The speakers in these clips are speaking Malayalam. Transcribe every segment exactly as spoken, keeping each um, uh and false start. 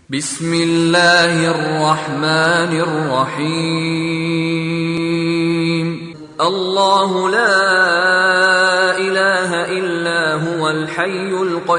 بسم الله الرحمن الرحيم الله لا إله إلا هو الحي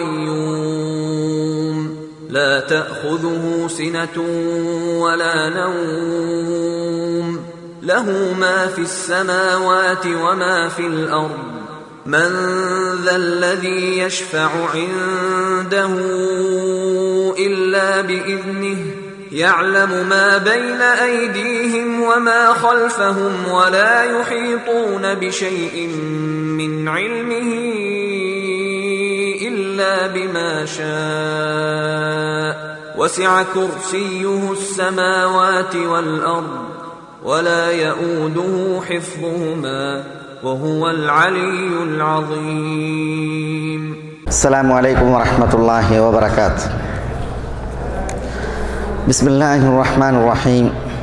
القيوم لا تأخذه سنة ولا نوم له ما في السماوات وما في الأرض من ذا الذي يشفع عنده إلا بإذنه يعلم ما بين أيديهم وما خلفهم ولا يحيطون بشيء من علمه إلا بما شاء وسع كرسيه السماوات والأرض ولا يؤوده حفظهما وهو العلي العظيم. السلام عليكم ورحمة الله وبركاته. بسم الله الرحمن الرحيم.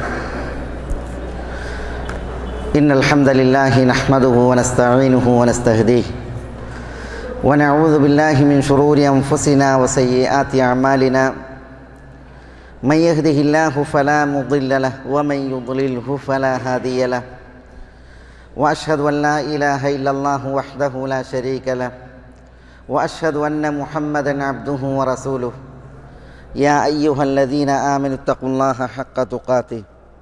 إن الحمد لله نحمده ونستعينه ونستهديه ونعوذ بالله من شرور أنفسنا وسيئات أعمالنا من يهده الله فلا مضل له ومن يضلله فلا هادي له وأشهد أن لا إله إلا الله وحده لا شريك له وأشهد أن محمدًا عبده ورسوله يا أيها الذين آمنوا اتقوا الله حق تقاته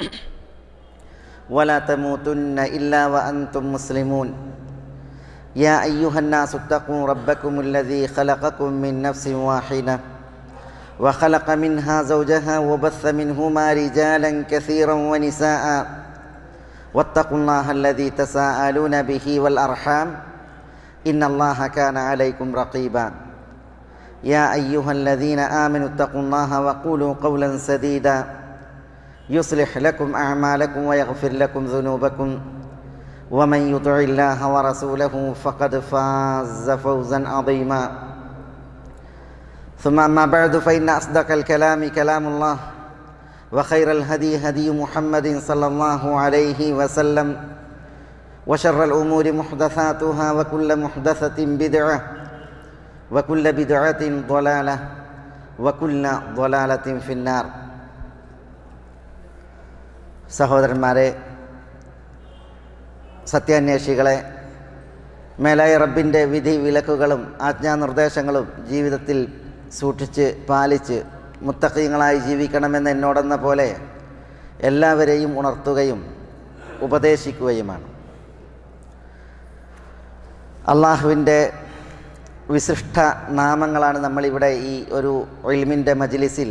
ولا تموتن إلا وأنتم مسلمون يا أيها الناس اتقوا ربكم الذي خلقكم من نفس واحدة وخلق منها زوجها وبث منهما رجالا كثيرا ونساء واتقوا الله الذي تساءلون به والأرحام إن الله كان عليكم رقيبا يا أيها الذين آمنوا اتقوا الله وقولوا قولا سديدا يصلح لكم أعمالكم ويغفر لكم ذنوبكم ومن يطع الله ورسوله فقد فاز فوزا عظيما ثم أما بعد فإن أصدق الكلام كلام الله وخير الهدي هدي محمد صلى الله عليه وسلم وشر الأمور محدثاتها وكل محدثة بدعة وكل بدعة ضلالة وكل ضلالة في النار. സഹോദരന്മാരെ, സത്യാന്വേഷികളെ, മേലായ റബ്ബിൻ്റെ വിധി വിലക്കുകളും ആജ്ഞാനിർദ്ദേശങ്ങളും ജീവിതത്തിൽ സൂക്ഷിച്ച് പാലിച്ച് മുത്തഖീങ്ങളായി ജീവിക്കണമെന്ന് എന്നോടെന്ന പോലെ എല്ലാവരെയും ഉണർത്തുകയും ഉപദേശിക്കുകയുമാണ്. അള്ളാഹുവിൻ്റെ വിശിഷ്ട നാമങ്ങളാണ് നമ്മളിവിടെ ഈ ഒരു ഇൽമിൻ്റെ മജ്ലിസിൽ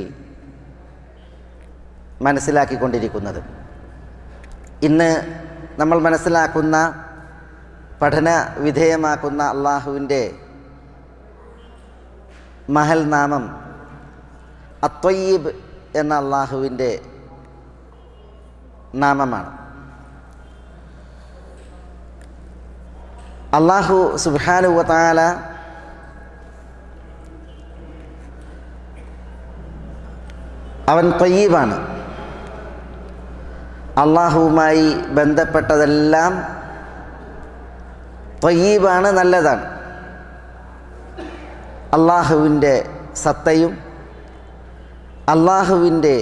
മനസ്സിലാക്കിക്കൊണ്ടിരിക്കുന്നത്. ഇന്ന് നമ്മൾ മനസ്സിലാക്കുന്ന പഠന വിധേയമാക്കുന്ന അള്ളാഹുവിൻ്റെ മഹൽ നാമം അത്വയ്യിബ് എന്ന അള്ളാഹുവിൻ്റെ നാമമാണ്. അള്ളാഹു സുബ്ഹാനഹു വ തആല അവൻ ത്വയ്യിബാണ്. അള്ളാഹുവുമായി ബന്ധപ്പെട്ടതെല്ലാം ത്വയ്യിബാണ്, നല്ലതാണ്. അള്ളാഹുവിൻ്റെ സത്തയും അള്ളാഹുവിൻ്റെ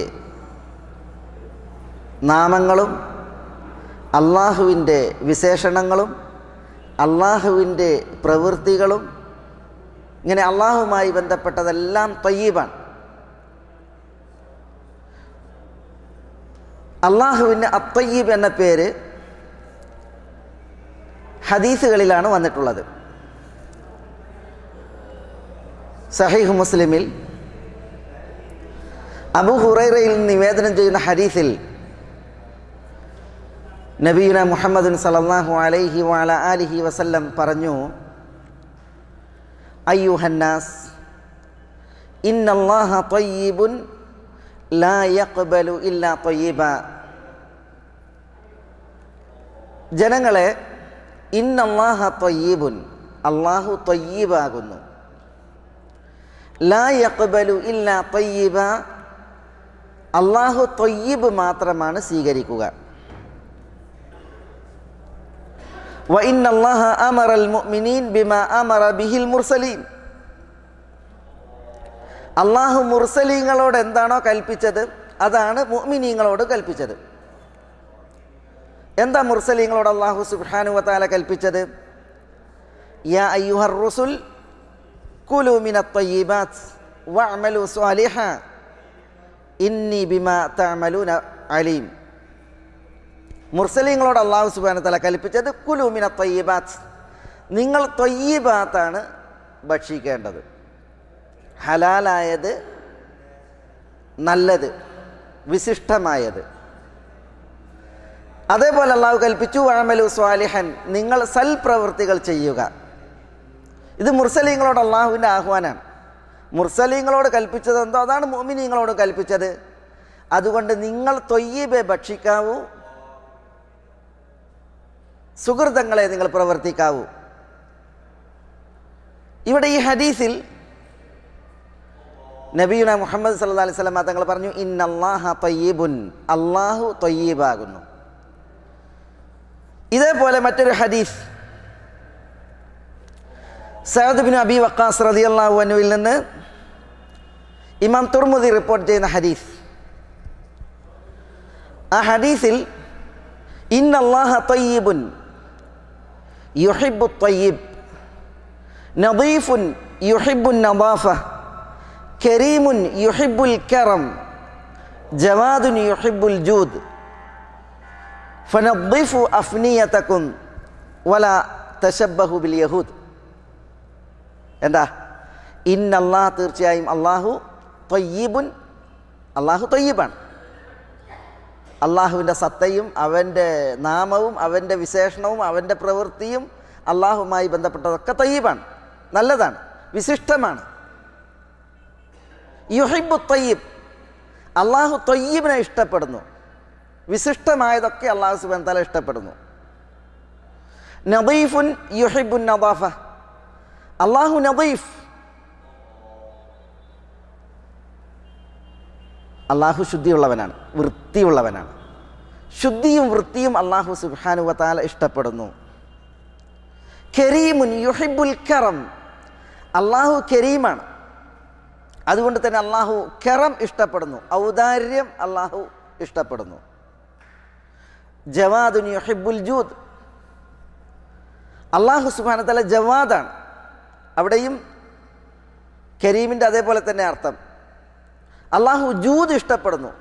നാമങ്ങളും അള്ളാഹുവിൻ്റെ വിശേഷണങ്ങളും അള്ളാഹുവിൻ്റെ പ്രവൃത്തികളും ഇങ്ങനെ അള്ളാഹുവുമായി ബന്ധപ്പെട്ടതെല്ലാം ത്വയ്യിബാണ്. അള്ളാഹുവിന് അത്വയ്യിബ് എന്ന പേര് ഹദീസുകളിലാണ് വന്നിട്ടുള്ളത്. സഹീഹ് മുസ്ലിമിൽ അബൂ ഹുറൈറയിൽ നിവേദനം ചെയ്യുന്ന ഹദീസിൽ നബിയുന മുഹമ്മദ് സല്ലല്ലാഹു അലൈഹി വഅല ആലിഹി വസല്ലം പറഞ്ഞു, അയ്യുഹന്നാസ് ഇന്നല്ലാഹ ത്വയ്യിബുൻ ലാ യഖ്ബലു ഇല്ലാ ത്വയ്യിബ. ജനങ്ങളെ, ഇന്നല്ലാഹ ത്വയ്യിബുൻ, അല്ലാഹു ത്വയ്യിബാകുന്നു. ലാ യഖ്ബലു ഇല്ലാ ത്വയ്യിബ, അല്ലാഹു ത്വയ്യിബ് മാത്രമാണ് സ്വീകരിക്കുക. وإن الله أمر المؤمنين بما أمر به المرسلين. അള്ളാഹു മുർസലീങ്ങളോട് എന്താണോ കൽപ്പിച്ചത് അതാണ് മുഅ്മിനീങ്ങളോട് കൽപ്പിച്ചത്. എന്താ മുർസലീങ്ങളോട് അള്ളാഹു സുബ്ഹാനഹു വ തആല കൽപ്പിച്ചത്? യാ അയ്യുഹർ റുസുൽ കുലൂ മിനത്ത് ത്വയ്യിബാത്ത് വഅമലു സ്വാലിഹാ ഇന്നി ബിമാ തഅമലൂന അലീം. മുർസലീങ്ങളോട് അള്ളാഹു സുബ്ഹാനഹു വ തആല കൽപ്പിച്ചത് കുലൂ മിനത്ത് ത്വയ്യിബാത്ത്, നിങ്ങൾ ത്വയ്യിബാത്താണ് ഭക്ഷിക്കേണ്ടത്, ഹലാലായത്, നല്ലത്, വിശിഷ്ടമായത്. അതേപോലെ അള്ളാഹു കൽപ്പിച്ചു വഅമലു സ്വാലിഹൻ, നിങ്ങൾ സൽപ്രവൃത്തികൾ ചെയ്യുക. ഇത് മുർസലീങ്ങളോട് അള്ളാഹുവിൻ്റെ ആഹ്വാനാണ്. മുർസലീങ്ങളോട് കൽപ്പിച്ചത് എന്തോ അതാണ് മുഅ്മിനീങ്ങളോട് കൽപ്പിച്ചത്. അതുകൊണ്ട് നിങ്ങൾ ത്വയ്യിബെ ഭക്ഷിക്കാവൂ, സുഹൃതങ്ങളെ നിങ്ങൾ പ്രവർത്തിക്കാവൂ. ഇവിടെ ഈ ഹദീസിൽ നബിയുന മുഹമ്മദ് സല്ലല്ലാഹു അലൈഹി വസല്ലം തങ്ങൾ പറഞ്ഞു ഇന്നല്ലാഹ ത്വയ്യിബുൻ, അല്ലാഹു ത്വയ്യിബാകുന്നു. ഇതേപോലെ മറ്റൊരു ഹദീസ് സഅദ് ബിൻ അബി വഖാസ് റളിയല്ലാഹു അൻഹുവിൽ നിന്ന് ഇമാം തുർമുദി റിപ്പോർട്ട് ചെയ്യുന്ന ഹദീസ്. ആ ഹദീസിൽ ഇന്നല്ലാഹ ത്വയ്യിബുൻ യുഹിബ്ബു ത്വയ്യിബ് നദീഫുൻ യുഹിബ്ബുൻ നദാഫ കരീമുൻ യുഹിബ്ബുൽ കറം ജവാദുൻ യുഹിബ്ബുൽ ജൂദ് ഫനദ്ദിഫു അഫ്നിയതകും വലാ തശബ്ബഹു ബിൽ യഹൂദ്. എന്താ? ഇന്നല്ലാഹ്, തീർച്ചയായും അള്ളാഹു ത്വയ്യിബുൻ, അള്ളാഹു ത്വയ്യിബാണ്. അള്ളാഹുവിൻ്റെ സത്തയും അവൻ്റെ നാമവും അവൻ്റെ വിശേഷണവും അവൻ്റെ പ്രവൃത്തിയും അള്ളാഹുമായി ബന്ധപ്പെട്ടതൊക്കെ ത്വയ്യിബാണ്, നല്ലതാണ്, വിശിഷ്ടമാണ്. യുഹിബ്ബു ത്വയ്യിബ്, അള്ളാഹു ത്വയ്യിബിനെ ഇഷ്ടപ്പെടുന്നു, വിശിഷ്ടമായതൊക്കെ അള്ളാഹു സുബ്ഹാനഹു വ തആല ഇഷ്ടപ്പെടുന്നു. നദീഫുൻ യുഹിബ്ബുൻ നദാഫ, അള്ളാഹു നദീഫ്, അള്ളാഹു ശുദ്ധിയുള്ളവനാണ്, വൃത്തിയുള്ളവനാണ്. ശുദ്ധിയും വൃത്തിയും അള്ളാഹു സുബ്ഹാനഹു വ തആല ഇഷ്ടപ്പെടുന്നു. കരീമുൻ യുഹിബ്ബുൽ കറം, അള്ളാഹു കരീമാണ്, അതുകൊണ്ട് തന്നെ അള്ളാഹു കറം ഇഷ്ടപ്പെടുന്നു, ഔദാര്യം അള്ളാഹു ഇഷ്ടപ്പെടുന്നു. ജവാദുൻ യുഹിബ്ബുൽ ജൂദ്, അള്ളാഹു സുബ്ഹാനഹു വ തആല ജവാദാണ്. അവിടെയും കരീമിൻ്റെ അതേപോലെ തന്നെ അർത്ഥം. അള്ളാഹു ജൂദ് ഇഷ്ടപ്പെടുന്നു,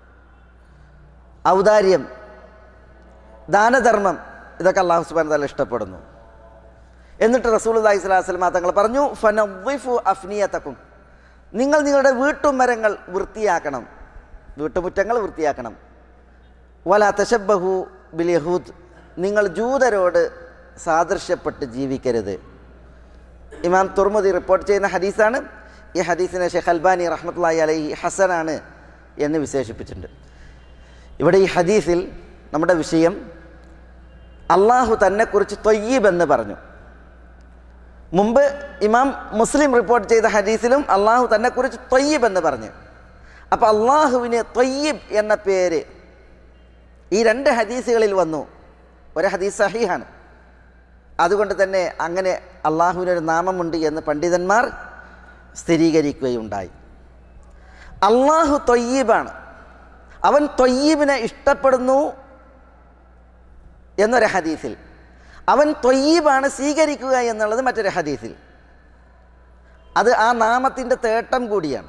ഔദാര്യം, ദാനധർമ്മം, ഇതൊക്കെ അള്ളാഹു സുബ്ഹാനഹു വ തആല ഇഷ്ടപ്പെടുന്നു. എന്നിട്ട് റസൂലുള്ളാഹി സ്വല്ലല്ലാഹു അലൈഹി വസല്ലം തങ്ങൾ പറഞ്ഞു ഫനദ്ദിഫു അഫ്നിയതകും, നിങ്ങൾ നിങ്ങളുടെ വീട്ടുമരങ്ങൾ വൃത്തിയാക്കണം, വീട്ടുമുറ്റങ്ങൾ വൃത്തിയാക്കണം. വലാ തശബ്ബഹു ബിൽ യഹൂദ്, നിങ്ങൾ ജൂതരോട് സാദൃശ്യപ്പെട്ട് ജീവിക്കരുത്. ഇമാം തുർമുദി റിപ്പോർട്ട് ചെയ്യുന്ന ഹദീസാണ്. ഈ ഹദീസിനെ ഷെയ്ഖ് അൽബാനി റഹ്മത്തുള്ളാഹി അലൈഹി ഹസനാണ് എന്ന് വിശേഷിപ്പിച്ചിട്ടുണ്ട്. ഇവിടെ ഈ ഹദീസിൽ നമ്മുടെ വിഷയം അള്ളാഹു തന്നെക്കുറിച്ച് ത്വയ്യിബ് എന്ന് പറഞ്ഞു. മുമ്പ് ഇമാം മുസ്ലിം റിപ്പോർട്ട് ചെയ്ത ഹദീസിലും അള്ളാഹു തന്നെക്കുറിച്ച് ത്വയ്യിബ് എന്ന് പറഞ്ഞു. അപ്പോൾ അള്ളാഹുവിന് ത്വയ്യിബ് എന്ന പേര് ഈ രണ്ട് ഹദീസുകളിൽ വന്നു. ഒരു ഹദീസ് സഹീഹാണ്, അതുകൊണ്ട് തന്നെ അങ്ങനെ അള്ളാഹുവിനൊരു നാമമുണ്ട് എന്ന് പണ്ഡിതന്മാർ സ്ഥിരീകരിക്കുകയുണ്ടായി. അള്ളാഹു ത്വയ്യിബാണ്, അവൻ ത്വയ്യിബിനെ ഇഷ്ടപ്പെടുന്നു എന്നൊരു ഹദീസിൽ, അവൻ ത്വയ്യിബാണ് സ്വീകരിക്കുക എന്നുള്ളത് മറ്റൊരു ഹദീസിൽ. അത് ആ നാമത്തിൻ്റെ തേട്ടം കൂടിയാണ്.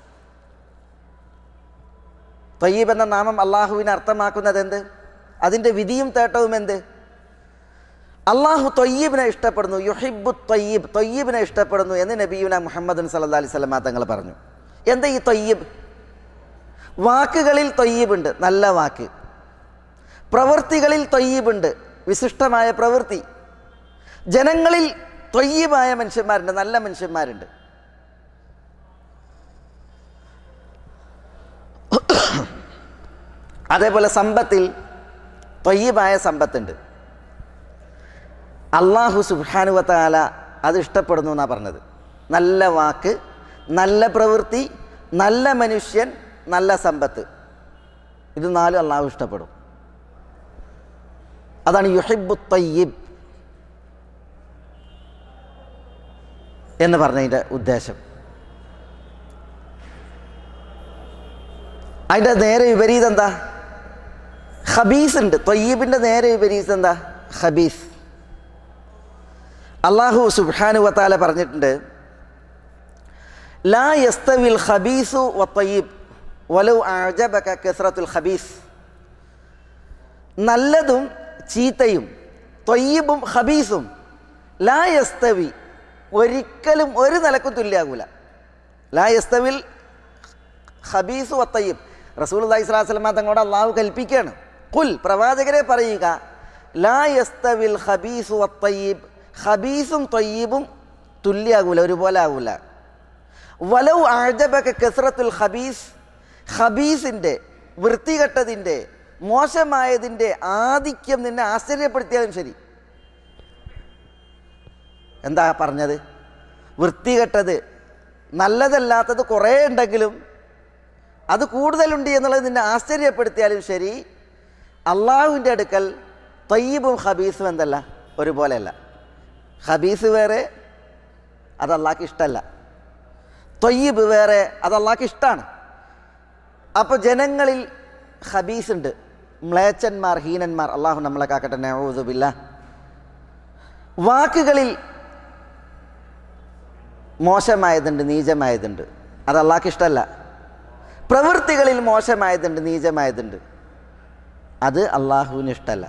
ത്വയ്യിബ് എന്ന നാമം അള്ളാഹുവിനെ അർത്ഥമാക്കുന്നത് എന്ത്? അതിൻ്റെ വിധിയും തേട്ടവും എന്ത്? അള്ളാഹു ത്വയ്യിബിനെ ഇഷ്ടപ്പെടുന്നു, യുഹിബ്ബു ത്വയ്യിബ്, ത്വയ്യിബിനെ ഇഷ്ടപ്പെടുന്നു എന്ന് നബിയുന മുഹമ്മദ് സല്ലല്ലാഹു അലൈഹി വസല്ലം തങ്ങൾ പറഞ്ഞു. എന്താ ഈ ത്വയ്യിബ്? വാക്കുകളിൽ ത്വയ്യിബുണ്ട്, നല്ല വാക്ക്. പ്രവൃത്തികളിൽ ത്വയ്യിബുണ്ട്, വിശിഷ്ടമായ പ്രവൃത്തി. ജനങ്ങളിൽ ത്വയ്യിബായ മനുഷ്യന്മാരുണ്ട്, നല്ല മനുഷ്യന്മാരുണ്ട്. അതേപോലെ സമ്പത്തിൽ ത്വയ്യിബായ സമ്പത്തുണ്ട്. അള്ളാഹു സുബ്ഹാനഹു വ തആല അത് ഇഷ്ടപ്പെടുന്നു എന്നാണ് പറഞ്ഞത്. നല്ല വാക്ക്, നല്ല പ്രവൃത്തി, നല്ല മനുഷ്യൻ, നല്ല സമ്പത്ത്, ഇത് നാലും അള്ളാഹു ഇഷ്ടപ്പെടും. അതാണ് യുഹിബ്ബു ത്വയ്യിബ് എന്ന് പറഞ്ഞതിൻ്റെ ഉദ്ദേശം. അതിൻ്റെ നേരെ വിപരീതം എന്താ? ഖബീസ് ഉണ്ട്. ത്വയ്യിബിൻ്റെ നേരെ വിപരീതം എന്താ? ഖബീസ്. അള്ളാഹു സുബ്ഹാനഹു വ തആല പറഞ്ഞിട്ടുണ്ട്, ലാ യസ്തവിൽ ഖബീസു വത്വയ്യിബ് വലൗ അഅജബക കസ്റത്തുൽ ഖബീസ്. നല്ലതും ചീത്തയും ത്വയ്യിബും ഖബീസും ലാ യസ്തവി, ഒരിക്കലും ഒരു നിലക്കും തുല്യാകൂല. ലാ യസ്തവിൽ ഖബീസു വത്വയ്യിബ്. റസൂലുള്ളാഹി സ്വല്ലല്ലാഹു അലൈഹി വസല്ലം തങ്ങളോട് അള്ളാഹു കൽപ്പിക്കുകയാണ്, ഖുൽ, പ്രവാചകരെ പറയുക, ലാ യസ്തവിൽ ഖബീസു വത്വയ്യിബ്, ഖബീസും ത്വയ്യിബും തുല്യാകൂല, ഒരുപോലെ ആകൂല. വലൗ അഅജബക കസ്റത്തുൽ ഖബീസ്, ഖബീസിൻ്റെ, വൃത്തികെട്ടതിൻ്റെ, മോശമായതിൻ്റെ ആധിക്യം നിന്നെ ആശ്ചര്യപ്പെടുത്തിയാലും ശരി. എന്താ പറഞ്ഞത്? വൃത്തികെട്ടത്, നല്ലതല്ലാത്തത് കുറേ ഉണ്ടെങ്കിലും അത് കൂടുതലുണ്ട് എന്നുള്ളത് നിന്നെ ആശ്ചര്യപ്പെടുത്തിയാലും ശരി, അള്ളാഹുവിൻ്റെ അടുക്കൽ ത്വയ്യിബും ഖബീസും എന്തല്ല, ഒരുപോലെയല്ല. ഖബീസ് വേറെ, അത് അള്ളാഹ്ക്ക് ഇഷ്ടമല്ല. ത്വയ്യിബ് വേറെ, അത് അള്ളാഹ്ക്ക് ഇഷ്ടമാണ്. അപ്പോൾ ജനങ്ങളിൽ ഖബീസ് ഉണ്ട്, മ്ലേച്ഛന്മാർ, ഹീനന്മാർ. അള്ളാഹു നമ്മളെ കാക്കട്ടെ, നഊദു ബില്ലാഹ്. വാക്കുകളിൽ മോശമായതുണ്ട്, നീചമായതുണ്ട്, അത് അള്ളാഹ്ക്ക് ഇഷ്ടമല്ല. പ്രവൃത്തികളിൽ മോശമായതുണ്ട്, നീചമായതുണ്ട്, അത് അള്ളാഹുവിന് ഇഷ്ടമല്ല.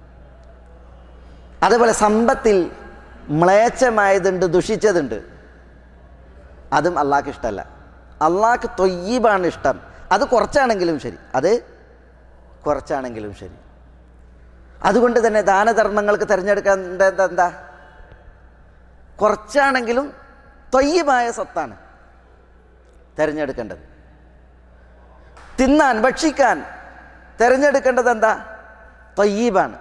അതേപോലെ സമ്പത്തിൽ മ്ലേച്ഛമായതുണ്ട്, ദുഷിച്ചതുണ്ട്, അതും അള്ളാഹ്ക്ക് ഇഷ്ടമല്ല. അള്ളാഹ്ക്ക് ത്വയ്യിബാണ് ഇഷ്ടം. അത് കുറച്ചാണെങ്കിലും ശരി, അത് കുറച്ചാണെങ്കിലും ശരി. അതുകൊണ്ട് തന്നെ ദാനധർമ്മങ്ങൾക്ക് തിരഞ്ഞെടുക്കേണ്ടത് എന്താ? കുറച്ചാണെങ്കിലും ത്വയ്യിബായ സ്വത്താണ് തിരഞ്ഞെടുക്കേണ്ടത്. തിന്നാൻ, ഭക്ഷിക്കാൻ തിരഞ്ഞെടുക്കേണ്ടത് എന്താ? ത്വയ്യിബാണ്.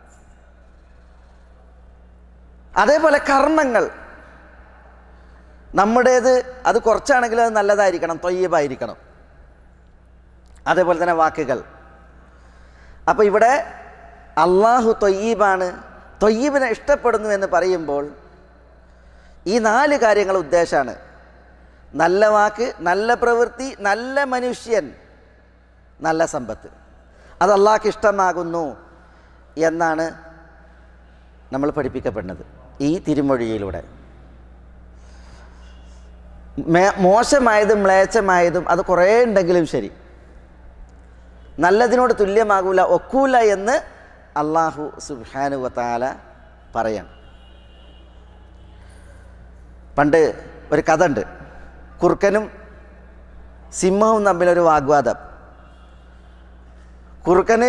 അതേപോലെ കർമ്മങ്ങൾ നമ്മുടേത്, അത് കുറച്ചാണെങ്കിലും അത് നല്ലതായിരിക്കണം, ത്വയ്യിബായിരിക്കണം. അതേപോലെ തന്നെ വാക്കുകൾ. അപ്പോൾ ഇവിടെ അള്ളാഹു ത്വയ്യിബാണ്, ത്വയ്യിബിനെ ഇഷ്ടപ്പെടുന്നു എന്ന് പറയുമ്പോൾ ഈ നാല് കാര്യങ്ങൾ ഉദ്ദേശമാണ്. നല്ല വാക്ക്, നല്ല പ്രവൃത്തി, നല്ല മനുഷ്യൻ, നല്ല സമ്പത്ത്, അത് അള്ളാഹ്ക്ക് ഇഷ്ടമാകുന്നു എന്നാണ് നമ്മൾ പഠിപ്പിക്കപ്പെടുന്നത് ഈ തിരുമൊഴിയിലൂടെ. മോശമായതും മ്ലേച്ഛമായതും അത് കുറേ ഉണ്ടെങ്കിലും ശരി, നല്ലതിനോട് തുല്യമാകൂല, ഒക്കൂല എന്ന് അള്ളാഹു സുബ്ഹാനഹു വ തആല പറയാണ്. പണ്ട് ഒരു കഥ ഉണ്ട്, കുറുക്കനും സിംഹവും തമ്മിലൊരു വാഗ്വാദം. കുറുക്കന്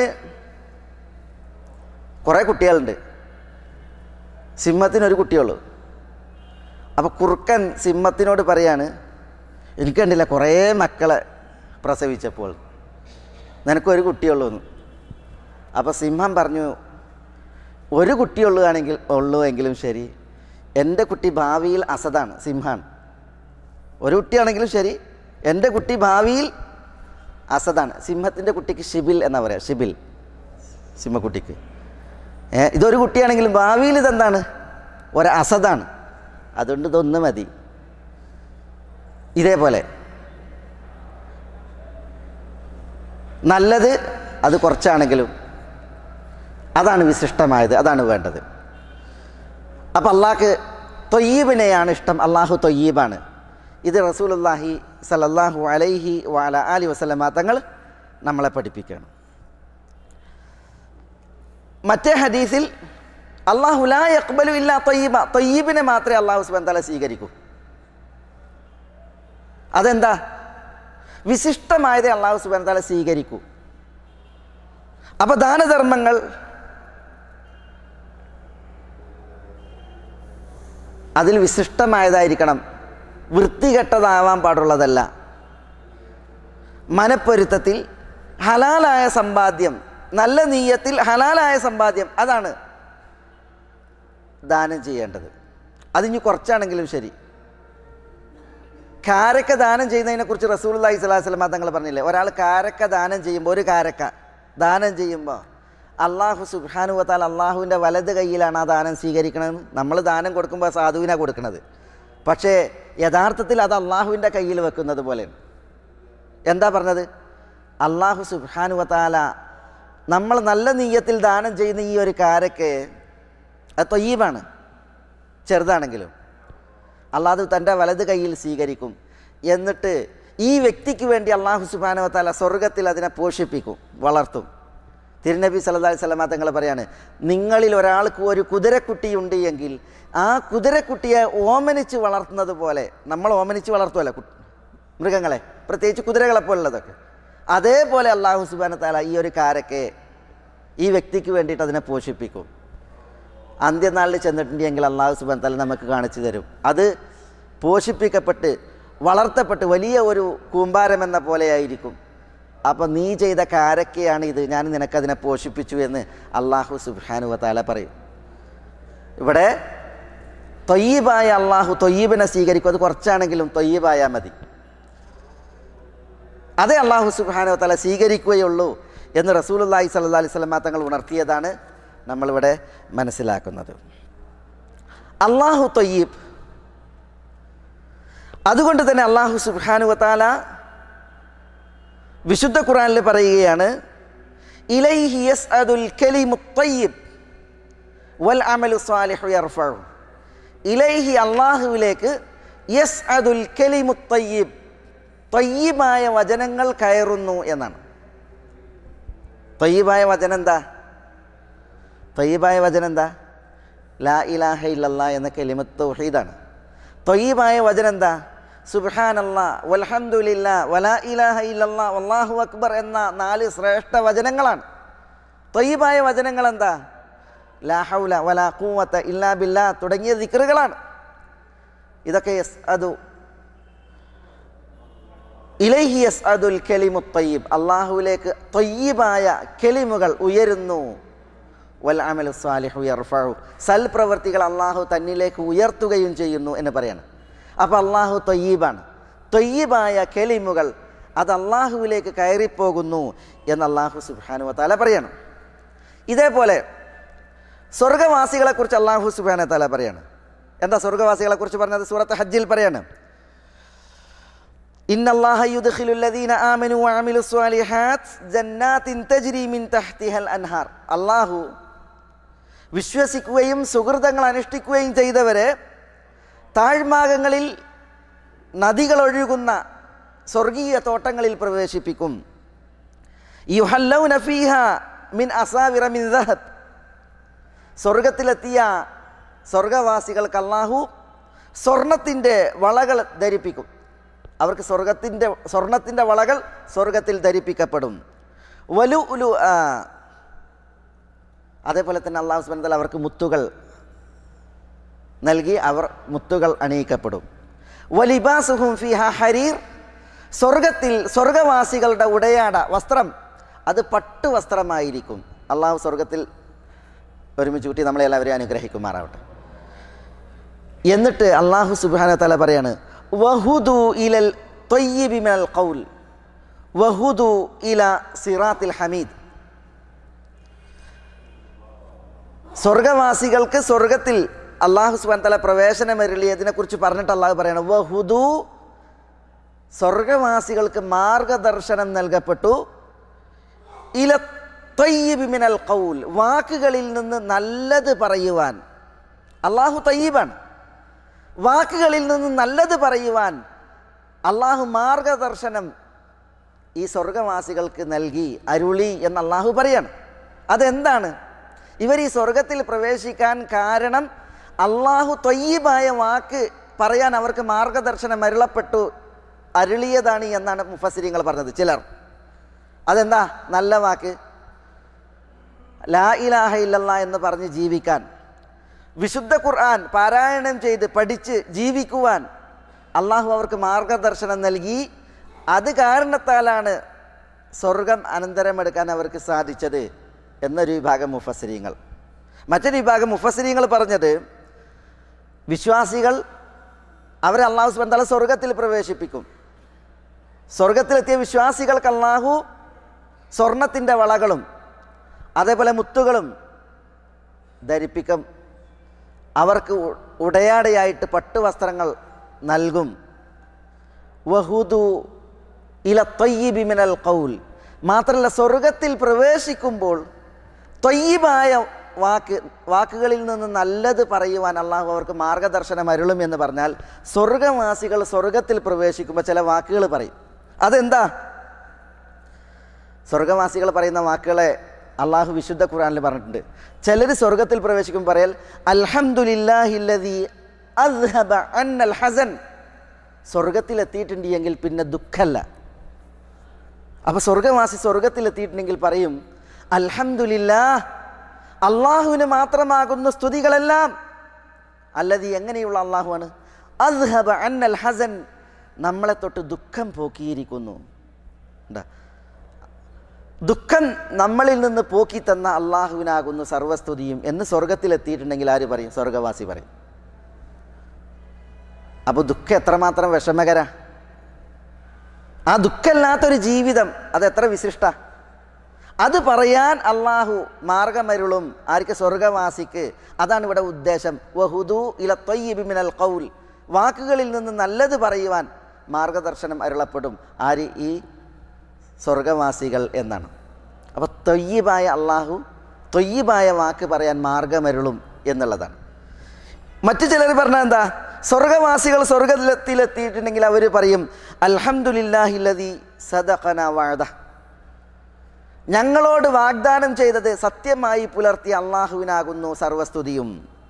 കുറേ കുട്ടികളുണ്ട്, സിംഹത്തിനൊരു കുട്ടിയുള്ളൂ. അപ്പോൾ കുറുക്കൻ സിംഹത്തിനോട് പറയാണ്, എനിക്ക് കണ്ടില്ല കുറേ മക്കളെ പ്രസവിച്ചപ്പോൾ, നിനക്കൊരു കുട്ടിയുള്ളൂ എന്ന്. അപ്പോൾ സിംഹം പറഞ്ഞു, ഒരു കുട്ടിയുള്ളൂ ആണെങ്കിൽ ഉള്ളൂ എങ്കിലും ശരി, എൻ്റെ കുട്ടി ഭാവിയിൽ അസദാണ്, സിംഹാണ്. ഒരു കുട്ടിയാണെങ്കിലും ശരി, എൻ്റെ കുട്ടി ഭാവിയിൽ അസദാണ്. സിംഹത്തിൻ്റെ കുട്ടിക്ക് ഷിബിൽ എന്നാ പറയുക, ഷിബിൽ സിംഹക്കുട്ടിക്ക്. ഏ ഇതൊരു കുട്ടിയാണെങ്കിലും ഭാവിയിൽ ഇതെന്താണ്? ഒരു അസദാണ്. അതുകൊണ്ട് ഇതൊന്ന് മതി. ഇതേപോലെ നല്ലത് അത് കുറച്ചാണെങ്കിലും അതാണ് വിശിഷ്ടമായത്, അതാണ് വേണ്ടത്. അപ്പം അള്ളാഹ്ക്ക് ത്വയ്യിബിനെയാണ് ഇഷ്ടം, അള്ളാഹു ത്വയ്യിബാണ്. ഇത് റസൂലുള്ളാഹി സ്വല്ലല്ലാഹു അലൈഹി വഅല ആലിഹി വസല്ലമ തങ്ങൾ നമ്മളെ പഠിപ്പിക്കുകയാണ്. മറ്റേ ഹദീസിൽ അള്ളാഹു ലാ യഖ്ബലു ഇല്ലാ ത്വയ്യിബ, ത്വയ്യിബിനെ മാത്രമേ അള്ളാഹു സുബ്ഹാനഹു വ തആല സ്വീകരിക്കൂ. അതെന്താ? വിശിഷ്ടമായതേ അള്ളാഹു സുബ്ഹാനഹു വ തആല സ്വീകരിക്കൂ. അപ്പോൾ ദാനധർമ്മങ്ങൾ അതിൽ വിശിഷ്ടമായതായിരിക്കണം, വൃത്തികെട്ടതാവാൻ പാടുള്ളതല്ല. മനപ്പൊരുത്തത്തിൽ ഹലാലായ സമ്പാദ്യം, നല്ല നീയത്തിൽ ഹലാലായ സമ്പാദ്യം, അതാണ് ദാനം ചെയ്യേണ്ടത്. അതിന് കുറച്ചാണെങ്കിലും ശരി. കാരക്ക ദാനം ചെയ്യുന്നതിനെക്കുറിച്ച് റസൂലുള്ളാഹി സ്വല്ലല്ലാഹു അലൈഹി വസല്ലം തങ്ങൾ പറഞ്ഞില്ലേ, ഒരാൾ കാരക്ക ദാനം ചെയ്യുമ്പോൾ, ഒരു കാരക്ക ദാനം ചെയ്യുമ്പോൾ അള്ളാഹു സുബ്ഹാനഹു വ തആല അള്ളാഹുവിൻ്റെ വലത് കയ്യിലാണ് ആ ദാനം സ്വീകരിക്കണമെന്ന്. നമ്മൾ ദാനം കൊടുക്കുമ്പോൾ സാധുവിനാണ് കൊടുക്കുന്നത്, പക്ഷേ യഥാർത്ഥത്തിൽ അത് അള്ളാഹുവിൻ്റെ കയ്യിൽ വെക്കുന്നത് പോലെയാണ്. എന്താ പറഞ്ഞത്? അള്ളാഹു സുബ്ഹാനഹു വ തആല നമ്മൾ നല്ല നീയത്തിൽ ദാനം ചെയ്യുന്ന ഈ ഒരു കാരക്ക് അത് ത്വയ്യിബാണ്, ചെറുതാണെങ്കിലും അള്ളാഹു തൻ്റെ വലത് കൈയിൽ സ്വീകരിക്കും. എന്നിട്ട് ഈ വ്യക്തിക്ക് വേണ്ടി അള്ളാഹു സുബ്ഹാനഹു വ തആല സ്വർഗത്തിൽ അതിനെ പോഷിപ്പിക്കും, വളർത്തും. തിരുനബി സല്ലല്ലാഹു അലൈഹി വസല്ലം തങ്ങൾ പറയാണ്, നിങ്ങളിൽ ഒരാൾക്ക് ഒരു കുതിരക്കുട്ടിയുണ്ട് എങ്കിൽ ആ കുതിരക്കുട്ടിയെ ഓമനിച്ച് വളർത്തുന്നത് പോലെ, നമ്മൾ ഓമനിച്ച് വളർത്തുമല്ലോ മൃഗങ്ങളെ, പ്രത്യേകിച്ച് കുതിരകളെപ്പോലുള്ളതൊക്കെ, അതേപോലെ അള്ളാഹു സുബ്ഹാനഹു വ തആല ഈ ഒരു കാരക്കെ ഈ വ്യക്തിക്ക് വേണ്ടിയിട്ട് അതിനെ പോഷിപ്പിക്കും. അന്ത്യനാളിൽ ചെന്നിട്ടുണ്ടെങ്കിൽ അള്ളാഹു സുബ്ഹാനഹു വ തആല നമുക്ക് കാണിച്ചു തരും. അത് പോഷിപ്പിക്കപ്പെട്ട് വളർത്തപ്പെട്ട് വലിയ ഒരു കൂമ്പാരം എന്ന പോലെയായിരിക്കും. അപ്പം നീ ചെയ്ത കാരക്കയാണ് ഇത്, ഞാൻ നിനക്കതിനെ പോഷിപ്പിച്ചു എന്ന് അള്ളാഹു സുബ്ഹാനഹു വ തആല പറയും. ഇവിടെ ത്വയ്യിബായ അള്ളാഹു ത്വയ്യിബിനെ സ്വീകരിക്കും. അത് കുറച്ചാണെങ്കിലും ത്വയ്യിബായാൽ മതി, അതേ അള്ളാഹു സുബ്ഹാനഹു വ തആല സ്വീകരിക്കുകയുള്ളൂ എന്ന് റസൂലുള്ളാഹി സ്വല്ലല്ലാഹി അലൈഹി വസല്ലം തങ്ങൾ ഉണർത്തിയതാണ് നമ്മളിവിടെ മനസ്സിലാക്കുന്നത്. അള്ളാഹു ത്വയ്യിബ്. അതുകൊണ്ട് തന്നെ അള്ളാഹു സുബ്ഹാനഹു വ തആല വിശുദ്ധ ഖുർആനിൽ പറയുകയാണ്, ഇലൈഹി യസ്അദുൽ കലിമുത് ത്വയ്യിബ് വൽ അമലു സ്വാലിഹു യർഫഉ. ഇലൈഹി അള്ളാഹുവിലേക്ക് യസ്അദുൽ കലിമുത് ത്വയ്യിബ്, ത്വയ്യിബായ വചനങ്ങൾ കയറുന്നു എന്നാണ്. ത്വയ്യിബായ വചനം എന്താ? ത്വയ്യിബായ വചനം എന്താ? ലാ ഇലാഹ ഇല്ലല്ലാഹ് എന്ന കലിമത്ത് തൗഹീദാണ്. ത്വയ്യിബായ വചനം എന്താ? സുബ്ഹാനല്ലാഹ് വൽഹംദുലില്ലാഹ് വലാ ഇലാഹ ഇല്ലല്ലാഹ് വല്ലാഹു അക്ബർ എന്ന നാല് ശ്രേഷ്ഠ വചനങ്ങളാണ്. ത്വയ്യിബായ വചനങ്ങൾ എന്താ? ലാ ഹൗല വലാ ഖുവത ഇല്ലാ ബില്ലാഹ് തുടങ്ങിയ ദിക്റുകളാണ്. ഇതൊക്കെ യസ്അദു ഇലൈഹി യസ്അദുൽ കലിമുത് ത്വയ്യിബ്, അല്ലാഹുവിലേക്ക് ത്വയ്യിബായ കലിമുകൾ ഉയരുന്നു. വൽ അമലു സ്വാലിഹു യർഫഉ, സൽപ്രവർത്തികൾ അള്ളാഹു തന്നിലേക്ക് ഉയർത്തുകയും ചെയ്യുന്നു എന്ന് പറയാണ്. അപ്പോൾ അള്ളാഹു ത്വയ്യിബാണ്. ത്വയ്യിബായ കലിമുകൾ അത് അള്ളാഹുവിലേക്ക് കയറിപ്പോകുന്നു എന്ന് അള്ളാഹു സുബ്ഹാനഹു വ തആല പറയണം. ഇതേപോലെ സ്വർഗവാസികളെക്കുറിച്ച് അള്ളാഹു സുബ്ഹാനഹു വ തആല പറയാണ്. എന്താ സ്വർഗവാസികളെക്കുറിച്ച് പറഞ്ഞത്? സൂറത്ത് ഹജ്ജിൽ പറയാണ്, ഇന്നല്ലാഹ യുദ്ഖിലുൽ ലദീന ആമനു വഅമിലുസ് സ്വാലിഹാത്ത് ജന്നാത്തിൻ തജ്രി മിൻ തഹ്തിഹൽ അൻഹാർ. അള്ളാഹു വിശ്വസിക്കുകയും സുഹൃതങ്ങൾ അനുഷ്ഠിക്കുകയും ചെയ്തവരെ താഴ്ഭാഗങ്ങളിൽ നദികളൊഴുകുന്ന സ്വർഗീയ തോട്ടങ്ങളിൽ പ്രവേശിപ്പിക്കും. യുഹല്ലൗന ഫീഹാ മിൻ അസാവിറ മിൻ ദഹബ്. സ്വർഗത്തിലെത്തിയ സ്വർഗവാസികൾക്ക് അല്ലാഹു സ്വർണത്തിൻ്റെ വളകൾ ധരിപ്പിക്കും. അവർക്ക് സ്വർഗത്തിൻ്റെ സ്വർണത്തിൻ്റെ വളകൾ സ്വർഗത്തിൽ ധരിപ്പിക്കപ്പെടും. വലു ഉലു അതേപോലെ തന്നെ അല്ലാഹു സുബ്ഹാനഹു വ തആല അവർക്ക് മുത്തുകൾ നൽകി അവർ മുത്തുകൾ അണിയിക്കപ്പെടും. വലിബാസുഹും ഫീഹാ ഹരീർ. സ്വർഗത്തിൽ സ്വർഗവാസികളുടെ ഉടയാട വസ്ത്രം അത് പട്ടു വസ്ത്രമായിരിക്കും. അള്ളാഹു സ്വർഗത്തിൽ ഒരുമിച്ച് കൂട്ടി നമ്മളെല്ലാവരെയും അനുഗ്രഹിക്കുമാറാവട്ടെ. എന്നിട്ട് അള്ളാഹു സുബ്ഹാനഹു വ തആല പറയാണ്, വഹുദു ഇലൽ ത്വയ്യിബി മിനൽ ഖൗൽ വഹുദു ഇല സിറാത്തിൽ ഹമീദ്. സ്വർഗവാസികൾക്ക് സ്വർഗത്തിൽ അള്ളാഹു സുബ്ഹാനഹു വ തആല പ്രവേശനം അരുളിയതിനെ കുറിച്ച് പറഞ്ഞിട്ട് അള്ളാഹു പറയണം, വഹുദു സ്വർഗവാസികൾക്ക് മാർഗദർശനം നൽകപ്പെട്ടു, ഇല ത്വയ്യിബി മിനൽ ഖൗൽ വാക്കുകളിൽ നിന്ന് നല്ലത് പറയുവാൻ. അള്ളാഹു ത്വയ്യിബാണ്. വാക്കുകളിൽ നിന്ന് നല്ലത് പറയുവാൻ അള്ളാഹു മാർഗദർശനം ഈ സ്വർഗവാസികൾക്ക് നൽകി അരുളി എന്ന് അള്ളാഹു പറയാണ്. അതെന്താണ്? ഇവർ ഈ സ്വർഗത്തിൽ പ്രവേശിക്കാൻ കാരണം അള്ളാഹു ത്വയ്യിബായ വാക്ക് പറയാൻ അവർക്ക് മാർഗദർശനം അരുളപ്പെട്ടു അരുളിയതാണ് എന്നാണ് മുഫസ്സിരീങ്ങൾ പറഞ്ഞത്. ചിലർ അതെന്താ? നല്ല വാക്ക്, ലാ ഇലാഹ ഇല്ലല്ലാഹ് എന്ന് പറഞ്ഞ് ജീവിക്കാൻ, വിശുദ്ധ ഖുർആൻ പാരായണം ചെയ്ത് പഠിച്ച് ജീവിക്കുവാൻ അള്ളാഹു അവർക്ക് മാർഗദർശനം നൽകി. അത് കാരണത്താലാണ് സ്വർഗം അനന്തരമെടുക്കാൻ അവർക്ക് സാധിച്ചത് എന്നൊരു വിഭാഗം മുഫസ്സിരീങ്ങൾ. മറ്റൊരു വിഭാഗം മുഫസ്സിരീങ്ങൾ പറഞ്ഞത്, വിശ്വാസികൾ അവരെ അള്ളാഹു സുബ്ഹാനഹു വ തആല സ്വർഗത്തിൽ പ്രവേശിപ്പിക്കും. സ്വർഗത്തിലെത്തിയ വിശ്വാസികൾക്ക് അള്ളാഹു സ്വർണത്തിൻ്റെ വളകളും അതേപോലെ മുത്തുകളും ധരിപ്പിക്കും. അവർക്ക് ഉടയാടയായിട്ട് പട്ടുവസ്ത്രങ്ങൾ നൽകും. വഹുദു ഇല ത്വയ്യിബി മിനൽ ഖൗൽ മാത്രമല്ല സ്വർഗത്തിൽ പ്രവേശിക്കുമ്പോൾ ത്വയ്യിബായ വാക്ക് വാക്കുകളിൽ നിന്ന് നല്ലത് പറയുവാൻ അള്ളാഹു അവർക്ക് മാർഗദർശനം അരുളും എന്ന് പറഞ്ഞാൽ സ്വർഗവാസികൾ സ്വർഗത്തിൽ പ്രവേശിക്കുമ്പോൾ ചില വാക്കുകൾ പറയും. അതെന്താ? സ്വർഗവാസികൾ പറയുന്ന വാക്കുകളെ അള്ളാഹു വിശുദ്ധ ഖുർആനിൽ പറഞ്ഞിട്ടുണ്ട്. ചിലർ സ്വർഗത്തിൽ പ്രവേശിക്കുമ്പോൾ പറയൽ അൽഹംദുലില്ലാഹില്ലദീ അസ്ഹബ അന്നൽ ഹസൻ. സ്വർഗത്തിലെത്തിയിട്ടുണ്ട് എങ്കിൽ പിന്നെ ദുഃഖമല്ല. അപ്പോൾ സ്വർഗവാസി സ്വർഗത്തിലെത്തിയിട്ടുണ്ടെങ്കിൽ പറയും അൽഹംദുലില്ലാഹ്, അള്ളാഹുവിന് മാത്രമാകുന്ന സ്തുതികളെല്ലാം. അല്ലദീ, എങ്ങനെയുള്ള അള്ളാഹുവാണ്? അസ്ഹബ അന്നൽ ഹസൻ, നമ്മളെ തൊട്ട് ദുഃഖം പോക്കിയിരിക്കുന്നു. എന്താ? ദുഃഖം നമ്മളിൽ നിന്ന് പോക്കി തന്ന അള്ളാഹുവിനാകുന്നു സർവസ്തുതിയും എന്ന് സ്വർഗത്തിലെത്തിയിട്ടുണ്ടെങ്കിൽ ആര് പറയും? സ്വർഗവാസി പറയും. അപ്പോൾ ദുഃഖം എത്രമാത്രം വിഷമകര! ആ ദുഃഖമില്ലാത്തൊരു ജീവിതം അതെത്ര വിശിഷ്ട! അത് പറയാൻ അള്ളാഹു മാർഗമരുളും ആർക്ക്? സ്വർഗവാസിക്ക്. അതാണ് ഇവിടെ ഉദ്ദേശം. വഹുദു ഇല ത്വയ്യിബി മിനൽ ഖൗൽ, വാക്കുകളിൽ നിന്ന് നല്ലത് പറയുവാൻ മാർഗദർശനം അരുളപ്പെടും ആര്? ഈ സ്വർഗവാസികൾ എന്നാണ്. അപ്പോൾ ത്വയ്യിബായ അള്ളാഹു ത്വയ്യിബായ വാക്ക് പറയാൻ മാർഗമരുളും എന്നുള്ളതാണ്. മറ്റു ചിലർ പറഞ്ഞാൽ എന്താ? സ്വർഗവാസികൾ സ്വർഗത്തിലെത്തിയിട്ടുണ്ടെങ്കിൽ അവർ പറയും അൽഹംദുലില്ലാഹില്ലദീ സദഖനാ വഅദഹ്, ഞങ്ങളോട് വാഗ്ദാനം ചെയ്തത് സത്യമായി പുലർത്തിയ അള്ളാഹുവിനാകുന്നു സർവസ്തുതിയും.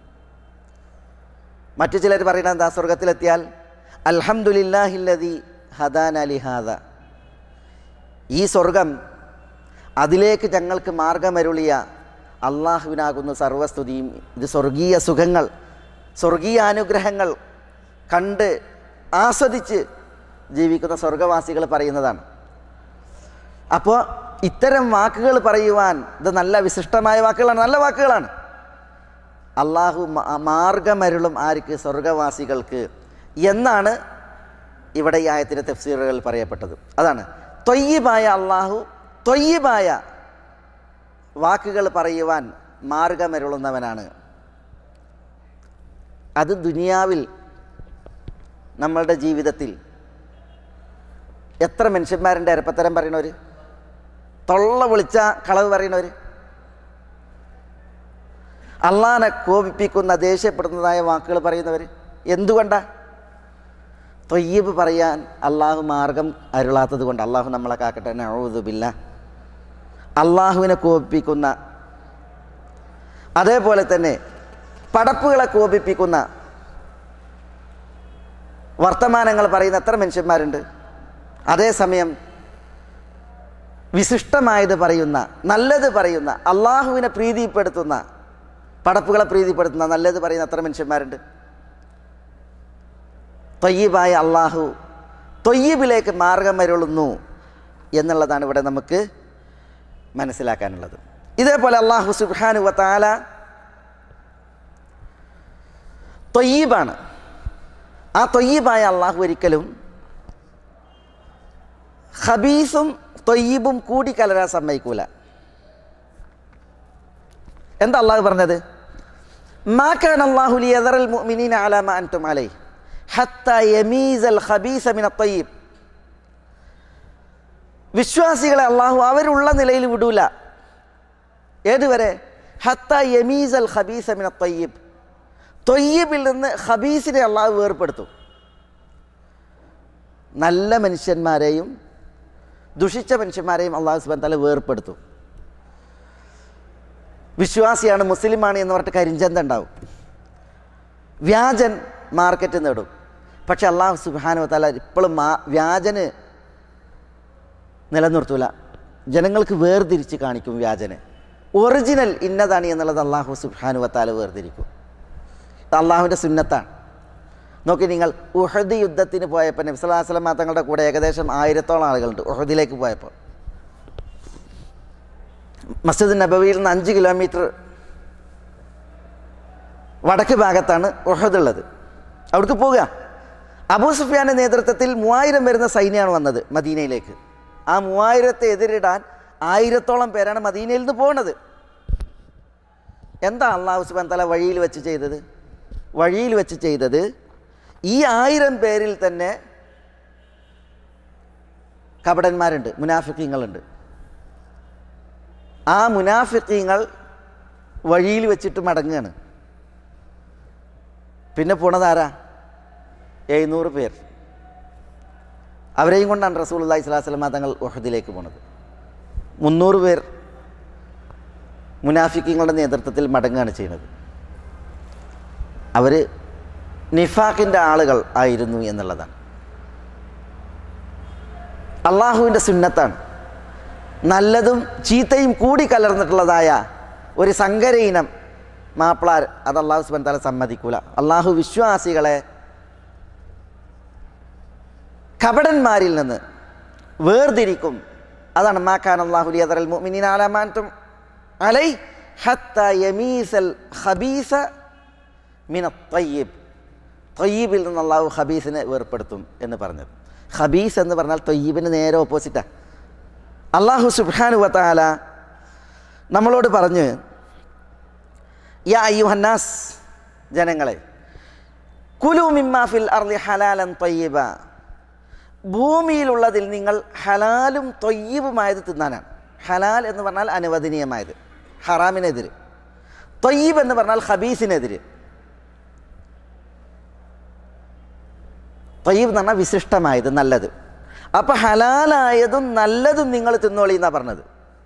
മറ്റു ചിലർ പറയുന്നത് എന്താ? സ്വർഗത്തിലെത്തിയാൽ അൽഹംദുലില്ലാഹില്ലദീ ഹദാനാ ലിഹാദ, ഈ സ്വർഗം അതിലേക്ക് ഞങ്ങൾക്ക് മാർഗമരുളിയ അള്ളാഹുവിനാകുന്നു സർവസ്തുതിയും. ഇത് സ്വർഗീയ സുഖങ്ങൾ, സ്വർഗീയ അനുഗ്രഹങ്ങൾ കണ്ട് ആസ്വദിച്ച് ജീവിക്കുന്ന സ്വർഗവാസികൾ പറയുന്നതാണ്. അപ്പോൾ ഇത്തരം വാക്കുകൾ പറയുവാൻ ഇത് നല്ല വിശിഷ്ടമായ വാക്കുകളാണ്, നല്ല വാക്കുകളാണ്. അള്ളാഹു മാർഗമരുളും ആർക്ക്? സ്വർഗവാസികൾക്ക് എന്നാണ് ഇവിടെ ഈ ആയത്തിൻ്റെ തഫ്സീറുകൾ പറയപ്പെട്ടത്. അതാണ് ത്വയ്യിബായ അള്ളാഹു ത്വയ്യിബായ വാക്കുകൾ പറയുവാൻ മാർഗമരുളുന്നവനാണ്. അത് ദുനിയാവിൽ നമ്മളുടെ ജീവിതത്തിൽ എത്ര മനുഷ്യന്മാരുണ്ട് അരപ്പത്തരം പറയുന്നവർ, തൊള്ള വിളിച്ച കളവ് പറയുന്നവർ, അള്ളാഹനെ കോപിപ്പിക്കുന്ന ദേഷ്യപ്പെടുന്നതായ വാക്കുകൾ പറയുന്നവർ. എന്തുകൊണ്ടാ? ത്വയ്യിബ് പറയാൻ അള്ളാഹു മാർഗം അരുളാത്തത് കൊണ്ട്. അള്ളാഹു നമ്മളെ കാക്കട്ടെ, നഊദു ബില്ലാഹ്. അള്ളാഹുവിനെ കോപിപ്പിക്കുന്ന, അതേപോലെ തന്നെ പടപ്പുകളെ കോപിപ്പിക്കുന്ന വർത്തമാനങ്ങൾ പറയുന്ന എത്ര മനുഷ്യന്മാരുണ്ട്. അതേസമയം വിശിഷ്ടമായത് പറയുന്ന, നല്ലത് പറയുന്ന, അള്ളാഹുവിനെ പ്രീതിപ്പെടുത്തുന്ന, പടപ്പുകളെ പ്രീതിപ്പെടുത്തുന്ന നല്ലത് പറയുന്ന എത്ര മനുഷ്യന്മാരുണ്ട്. ത്വയ്യിബായ അള്ളാഹു ത്വയ്യിബിലേക്ക് മാർഗമരുളുന്നു എന്നുള്ളതാണ് ഇവിടെ നമുക്ക് മനസ്സിലാക്കാനുള്ളത്. ഇതേപോലെ അള്ളാഹു സുബ്ഹാനഹു വ തആല ത്വയ്യിബാണ്. ആ ത്വയ്യിബായ അള്ളാഹു ഒരിക്കലും ഖബീസും ത്വയ്യിബും കൂടി കലരാൻ സമ്മതിക്കൂല. എന്താ അള്ളാഹു പറഞ്ഞത്? മാ കാന അല്ലാഹു ലിയദറൽ മുഅ്മിനീന അലാ മാ അൻതും അലൈഹി ഹത്താ യമീസൽ ഖബീസ മിന ത്വയ്യിബ്. വിശ്വാസികളെ അള്ളാഹു അവരുള്ള നിലയിൽ വിടൂല. ഏതുവരെ? ഹത്താ യമീസൽ ഖബീസ മിന ത്വയ്യിബ്, ത്വയ്യിബിൽ നിന്ന് ഖബീസിനെ അള്ളാഹു വേർപ്പെടുത്തും. നല്ല മനുഷ്യന്മാരെയും ദുഷിച്ച മനുഷ്യന്മാരെയും അള്ളാഹു സുബ്ഹാനഹു വ തആല വേർപ്പെടുത്തും. വിശ്വാസിയാണ്, മുസ്ലിമാണ് എന്ന് പറഞ്ഞിട്ട് കരിഞ്ചന്ത ഉണ്ടാവും, വ്യാജൻ മാർക്കറ്റ് നേടും. പക്ഷെ അള്ളാഹു സുബ്ഹാനഹു വ തആല ഇപ്പോഴും മാ വ്യാജന് നിലനിർത്തൂല. ജനങ്ങൾക്ക് വേർതിരിച്ച് കാണിക്കും വ്യാജന്. ഒറിജിനൽ ഇന്നതാണ് എന്നുള്ളത് അള്ളാഹു സുബ്ഹാനഹു വ തആല വേർതിരിക്കും. അള്ളാഹുവിൻ്റെ സുന്നത്താണ്. നോക്കി, നിങ്ങൾ ഉഹദ് യുദ്ധത്തിന് പോയപ്പോൾ നബി സല്ലല്ലാഹു അലൈഹി വസല്ലം തങ്ങളുടെ കൂടെ ഏകദേശം ആയിരത്തോളം ആളുകളുണ്ട്. ഉഹദിലേക്ക് പോയപ്പോൾ മസ്ജിദ് നബവിയിൽ നിന്ന് അഞ്ച് കിലോമീറ്റർ വടക്ക് ഭാഗത്താണ് ഉഹദ് ഉള്ളത്. അവിടേക്ക് പോവുക. അബൂ സുഫിയാൻ്റെ നേതൃത്വത്തിൽ മൂവായിരം വരുന്ന സൈന്യമാണ് വന്നത് മദീനയിലേക്ക്. ആ മൂവായിരത്തെ എതിരിടാൻ ആയിരത്തോളം പേരാണ് മദീനയിൽ നിന്ന് പോകുന്നത്. എന്താ അല്ലാഹു സുബ്ഹാനഹു വ തആല വഴിയിൽ വെച്ച് ചെയ്തത്? വഴിയിൽ വെച്ച് ചെയ്തത് ഈ ആയിരം പേരിൽ തന്നെ കപടന്മാരുണ്ട്, മുനാഫിഖീങ്ങളുണ്ട്. ആ മുനാഫിഖീങ്ങൾ വഴിയിൽ വെച്ചിട്ട് മടങ്ങുകയാണ്. പിന്നെ പോണതാരാ? എഴുന്നൂറ് പേർ. അവരെയും കൊണ്ടാണ് റസൂലുള്ളാഹി സ്വല്ലല്ലാഹു അലൈഹി വസല്ലം തങ്ങൾ ഉഹദിലേക്ക് പോണത്. മുന്നൂറ് പേർ മുനാഫിഖീങ്ങളുടെ നേതൃത്വത്തിൽ മടങ്ങുകയാണ് ചെയ്യുന്നത്. അവർ നിഫാഖിൻ്റെ ആളുകൾ ആയിരുന്നു എന്നുള്ളതാണ്. അള്ളാഹുവിൻ്റെ സുന്നത്താണ്. നല്ലതും ചീത്തയും കൂടി കലർന്നിട്ടുള്ളതായ ഒരു സങ്കര ഇനം മാപ്പിളാർ അത് അള്ളാഹു സുബ്ഹാനഹു വ തആല സമ്മതിക്കൂല. അള്ളാഹു വിശ്വാസികളെ കപടന്മാരിൽ നിന്ന് വേർതിരിക്കും. അതാണ് മാ കാന അല്ലാഹു ലിയദറൽ മുഅ്മിനീന അലാ മാ അൻതും അലൈ ഹത്താ യമീസൽ ഖബീസ മിനത് ത്വയ്യിബ്. ത്വയ്യിബിൽ നിന്ന് അള്ളാഹു ഖബീസിനെ വേർപ്പെടുത്തും എന്ന് പറഞ്ഞത്. ഖബീസ് എന്ന് പറഞ്ഞാൽ ത്വയ്യിബിന് നേരെ ഓപ്പോസിറ്റാണ്. അള്ളാഹു സുബ്ഹാനഹു വ തആല നമ്മളോട് പറഞ്ഞ്, യാ അയ്യുഹന്നാസ്, ജനങ്ങളെ, കുലൂ മിമ്മാ ഫിൽ അർളി ഹലാലൻ ത്വയ്യിബ, ഭൂമിയിലുള്ളതിൽ നിങ്ങൾ ഹലാലും ത്വയ്യിബുമായത് തിന്നാനാണ്. ഹലാൽ എന്ന് പറഞ്ഞാൽ അനുവദനീയമായത്, ഹറാമിനെതിര്. ത്വയ്യിബ് എന്ന് പറഞ്ഞാൽ ഖബീസിനെതിര്. ത്വയ്യിബ് എന്ന് പറഞ്ഞാൽ വിശിഷ്ടമായത്, നല്ലത്. അപ്പം ഹലാലായതും നല്ലതും നിങ്ങൾ തിന്നോളി എന്നാണ് പറഞ്ഞത്.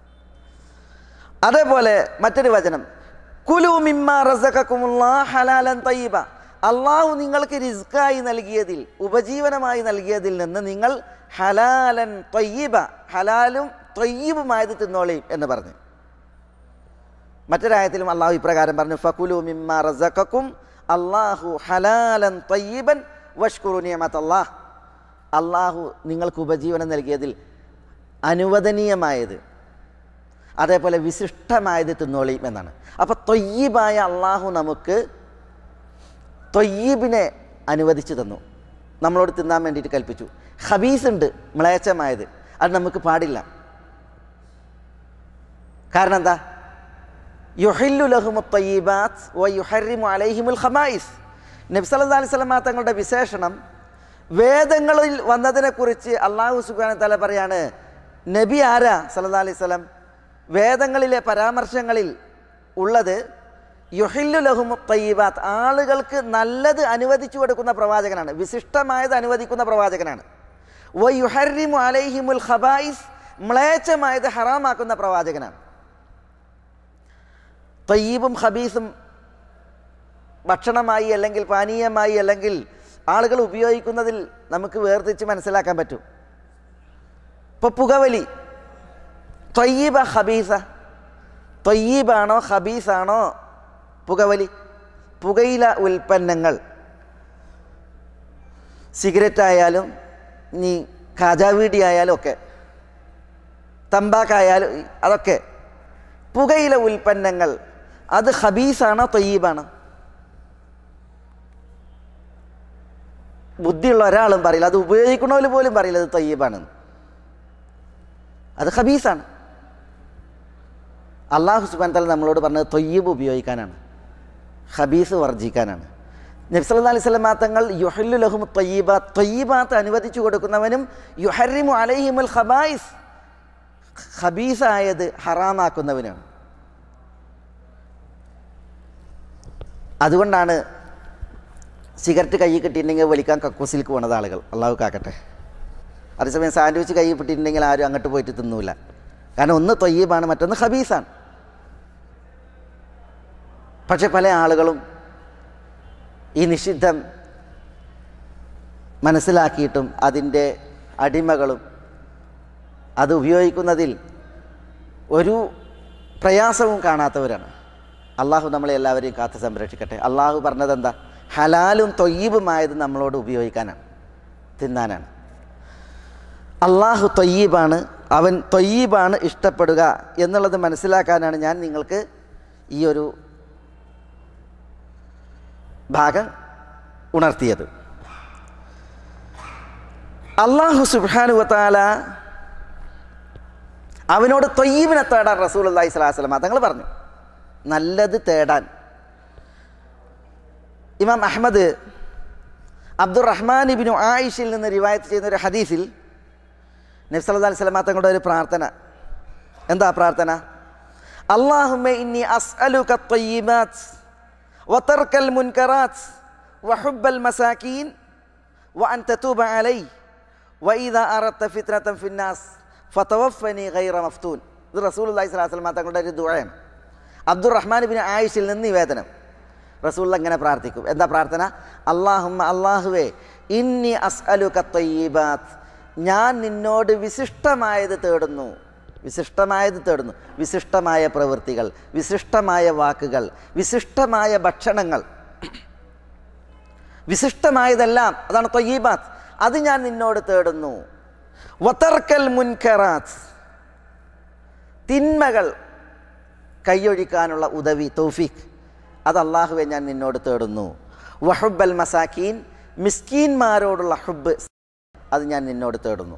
അതേപോലെ മറ്റൊരു വചനം, കുലൂ മിമ്മാ റസഖകുമുല്ലാഹ് ഹലാലൻ ത്വയ്യിബ, അള്ളാഹു നിങ്ങൾക്ക് റിസ്ക്കായി നൽകിയതിൽ, ഉപജീവനമായി നൽകിയതിൽ നിന്ന് നിങ്ങൾ ഹലാലൻ ത്വയ്യിബ, ഹലാലും ത്വയ്യിബുമായത് തിന്നോളി എന്ന് പറഞ്ഞു. മറ്റൊരായത്തിലും അള്ളാഹു ഇപ്രകാരം പറഞ്ഞു, ഫകുലൂ മിമ്മാ റസഖകും അല്ലാഹു ഹലാലൻ ത്വയ്യിബൻ വഷ്കുറു നിഅമതല്ലാഹ്, അള്ളാഹു നിങ്ങൾക്ക് ഉപജീവനം നൽകിയതിൽ അനുവദനീയമായത്, അതേപോലെ വിശിഷ്ടമായത് തിന്നോളി എന്നാണ്. അപ്പോൾ ത്വയ്യിബായ അള്ളാഹു നമുക്ക് ത്വയ്യിബിനെ അനുവദിച്ചു തന്നു, നമ്മളോട് തിന്നാൻ വേണ്ടിയിട്ട് കൽപ്പിച്ചു. ഖബീസ് ഉണ്ട്, മ്ലേച്ഛമായത്, അത് നമുക്ക് പാടില്ല. കാരണം എന്താ? യുഹില്ലു ലഹുമുത് ത്വയ്യിബാത്ത് വ യുഹർരിമു അലൈഹിമുൽ ഖബായിസ്. നബി സല്ലല്ലാഹു അലൈഹി വസല്ലം തങ്ങളുടെ വിശേഷണം വേദങ്ങളിൽ വന്നതിനെക്കുറിച്ച് അള്ളാഹു സുബ്ഹാനഹു വ തആല പറയാണ്, നബി ആരാ? സല്ലല്ലാഹു അലൈഹി വസല്ലം. വേദങ്ങളിലെ പരാമർശങ്ങളിൽ ഉള്ളത് യുഹില്ലു ലഹുമുത് ത്വയ്യിബാത്ത്, ആളുകൾക്ക് നല്ലത് അനുവദിച്ചു കൊടുക്കുന്ന പ്രവാചകനാണ്, വിശിഷ്ടമായത് അനുവദിക്കുന്ന പ്രവാചകനാണ്. വ യുഹർരിമു അലൈഹിമുൽ ഖബായിസ്, മ്ലേച്ഛമായത് ഹറാമാക്കുന്ന പ്രവാചകനാണ്. ത്വയ്യിബും ഖബീസും ഭക്ഷണമായി അല്ലെങ്കിൽ പാനീയമായി അല്ലെങ്കിൽ ആളുകൾ ഉപയോഗിക്കുന്നതിൽ നമുക്ക് വേർതിരിച്ച് മനസ്സിലാക്കാൻ പറ്റും. ഇപ്പോൾ പുകവലി ത്വയ്യിബ ഖബീസ, ത്വയ്യിബാണോ ഖബീസാണോ പുകവലി? പുകയില ഉൽപ്പന്നങ്ങൾ, സിഗരറ്റ് ആയാലും നീ കാജാവീടി ആയാലും ഒക്കെ, തമ്പാക്കായാലും അതൊക്കെ പുകയില ഉൽപ്പന്നങ്ങൾ, അത് ഖബീസാണോ ത്വയ്യിബാണോ? ബുദ്ധിയുള്ള ഒരാളും പറയില്ല, അത് ഉപയോഗിക്കണവർ പോലും പറയില്ല അത് ത്വയ്യിബാണെന്ന്, അത് ഖബീസാണ്. അള്ളാഹു സുബ്ഹാനഹു വ തആല നമ്മളോട് പറഞ്ഞത് ത്വയ്യിബ് ഉപയോഗിക്കാനാണ്, ഖബീസ് വർജിക്കാനാണ്. നബി സല്ലല്ലാഹു അലൈഹി വസല്ലം തങ്ങൾ യുഹില്ലു ലഹുമുത് ത്വയ്യിബാത്ത്, ത്വയ്യിബാത്ത് അനുവദിച്ചു കൊടുക്കുന്നവനും യുഹർരിമു അലൈഹിമുൽ ഖബായിസ്, ഖബീസായത് ഹറാമാക്കുന്നവനാണ്. അതുകൊണ്ടാണ് സിഗരറ്റ് കൈ കിട്ടിയിട്ടുണ്ടെങ്കിൽ വലിക്കാൻ കക്കൂസിലേക്ക് പോണത് ആളുകൾ, അള്ളാഹു കാക്കട്ടെ. അതേസമയം സാൻഡ്വിച്ച് കൈ കിട്ടിയിട്ടുണ്ടെങ്കിൽ ആരും അങ്ങോട്ട് പോയിട്ട് തിന്നൂല. കാരണം ഒന്ന് ത്വയ്യിബാണ്, മറ്റൊന്ന് ഖബീസാണ്. പക്ഷെ പല ആളുകളും ഈ നിഷിദ്ധം മനസ്സിലാക്കിയിട്ടും അതിൻ്റെ അടിമകളും അത് ഉപയോഗിക്കുന്നതിൽ ഒരു പ്രയാസവും കാണാത്തവരാണ്. അള്ളാഹു നമ്മളെ എല്ലാവരെയും കാത്ത് സംരക്ഷിക്കട്ടെ. അള്ളാഹു പറഞ്ഞത് എന്താ? ഹലാലും ത്വയ്യിബുമായത് നമ്മളോട് ഉപയോഗിക്കാനാണ്, തിന്നാനാണ്. അള്ളാഹു ത്വയ്യിബാണ്, അവൻ ത്വയ്യിബാണ് ഇഷ്ടപ്പെടുക എന്നുള്ളത് മനസ്സിലാക്കാനാണ് ഞാൻ നിങ്ങൾക്ക് ഈ ഒരു ഭാഗം ഉണർത്തിയത്. അള്ളാഹു സുബ്ഹാനഹു വ തആല അവനോട് ത്വയ്യിബിനെ തേടാൻ റസൂലുള്ളാഹി സ്വല്ലല്ലാഹു അലൈഹി വസല്ലം തങ്ങൾ പറഞ്ഞു, നല്ലത് തേടാൻ. ഇമാം അഹ്മദ് അബ്ദുറഹ്മാൻ ഇബ്നു ആയിഷയിൽ നിന്ന് റിവായത്ത് ചെയ്യുന്ന ഒരു ഹദീസിൽ നബി സല്ലല്ലാഹു അലൈഹി വസല്ലം തങ്ങളുടെ ഒരു പ്രാർത്ഥന, എന്താ പ്രാർത്ഥന? അല്ലാഹുമ്മ ഇന്നി അസ്അലുക ത്വയ്യിബാത്ത് വതർക്കൽ മുൻകറാത്ത് വഹുബ്ബൽ മസാകീൻ വഅൻ തതൂബ അലൈ വഇദാ അറദ്ത ഫിത്നതൻ ഫിന്നാസ് ഫതവഫനി ഗൈറ മഫ്തൂൻ. ഇത് റസൂലുള്ളാഹി സ്വല്ലല്ലാഹു അലൈഹി വസല്ലം തങ്ങളുടെ ഒരു ദുആയാണ്. അബ്ദുറഹ്മാൻ ഇബ്നു ആയിഷയിൽ നിന്ന് നിവേദനം. റസൂലുള്ളാഹി ഇങ്ങനെ പ്രാർത്ഥിക്കും. എന്താ പ്രാർത്ഥന? അല്ലാഹുമ്മ അല്ലാഹുവേ ഇന്നി അസ്അലുക ത്വയ്യിബാത്ത്, ഞാൻ നിന്നോട് വിശിഷ്ടമായത് തേടുന്നു. വിശിഷ്ടമായത് തേടുന്നു വിശിഷ്ടമായ പ്രവൃത്തികൾ, വിശിഷ്ടമായ വാക്കുകൾ, വിശിഷ്ടമായ ഭക്ഷണങ്ങൾ, വിശിഷ്ടമായതെല്ലാം അതാണ് ത്വയ്യിബാത്ത്. അത് ഞാൻ നിന്നോട് തേടുന്നു. വതർക്കൽ മുൻകറാത്ത്, തിന്മകൾ കൈയൊഴിക്കാനുള്ള ഉദവി തൗഫീഖ്, അത് അല്ലാഹുവേ ഞാൻ നിന്നോട് തേടുന്നു. വഹുബ്ബൽ മസാകീൻ, മിസ്കീന്മാരോടുള്ള ഹുബ്ബ്, അത് ഞാൻ നിന്നോട് തേടുന്നു.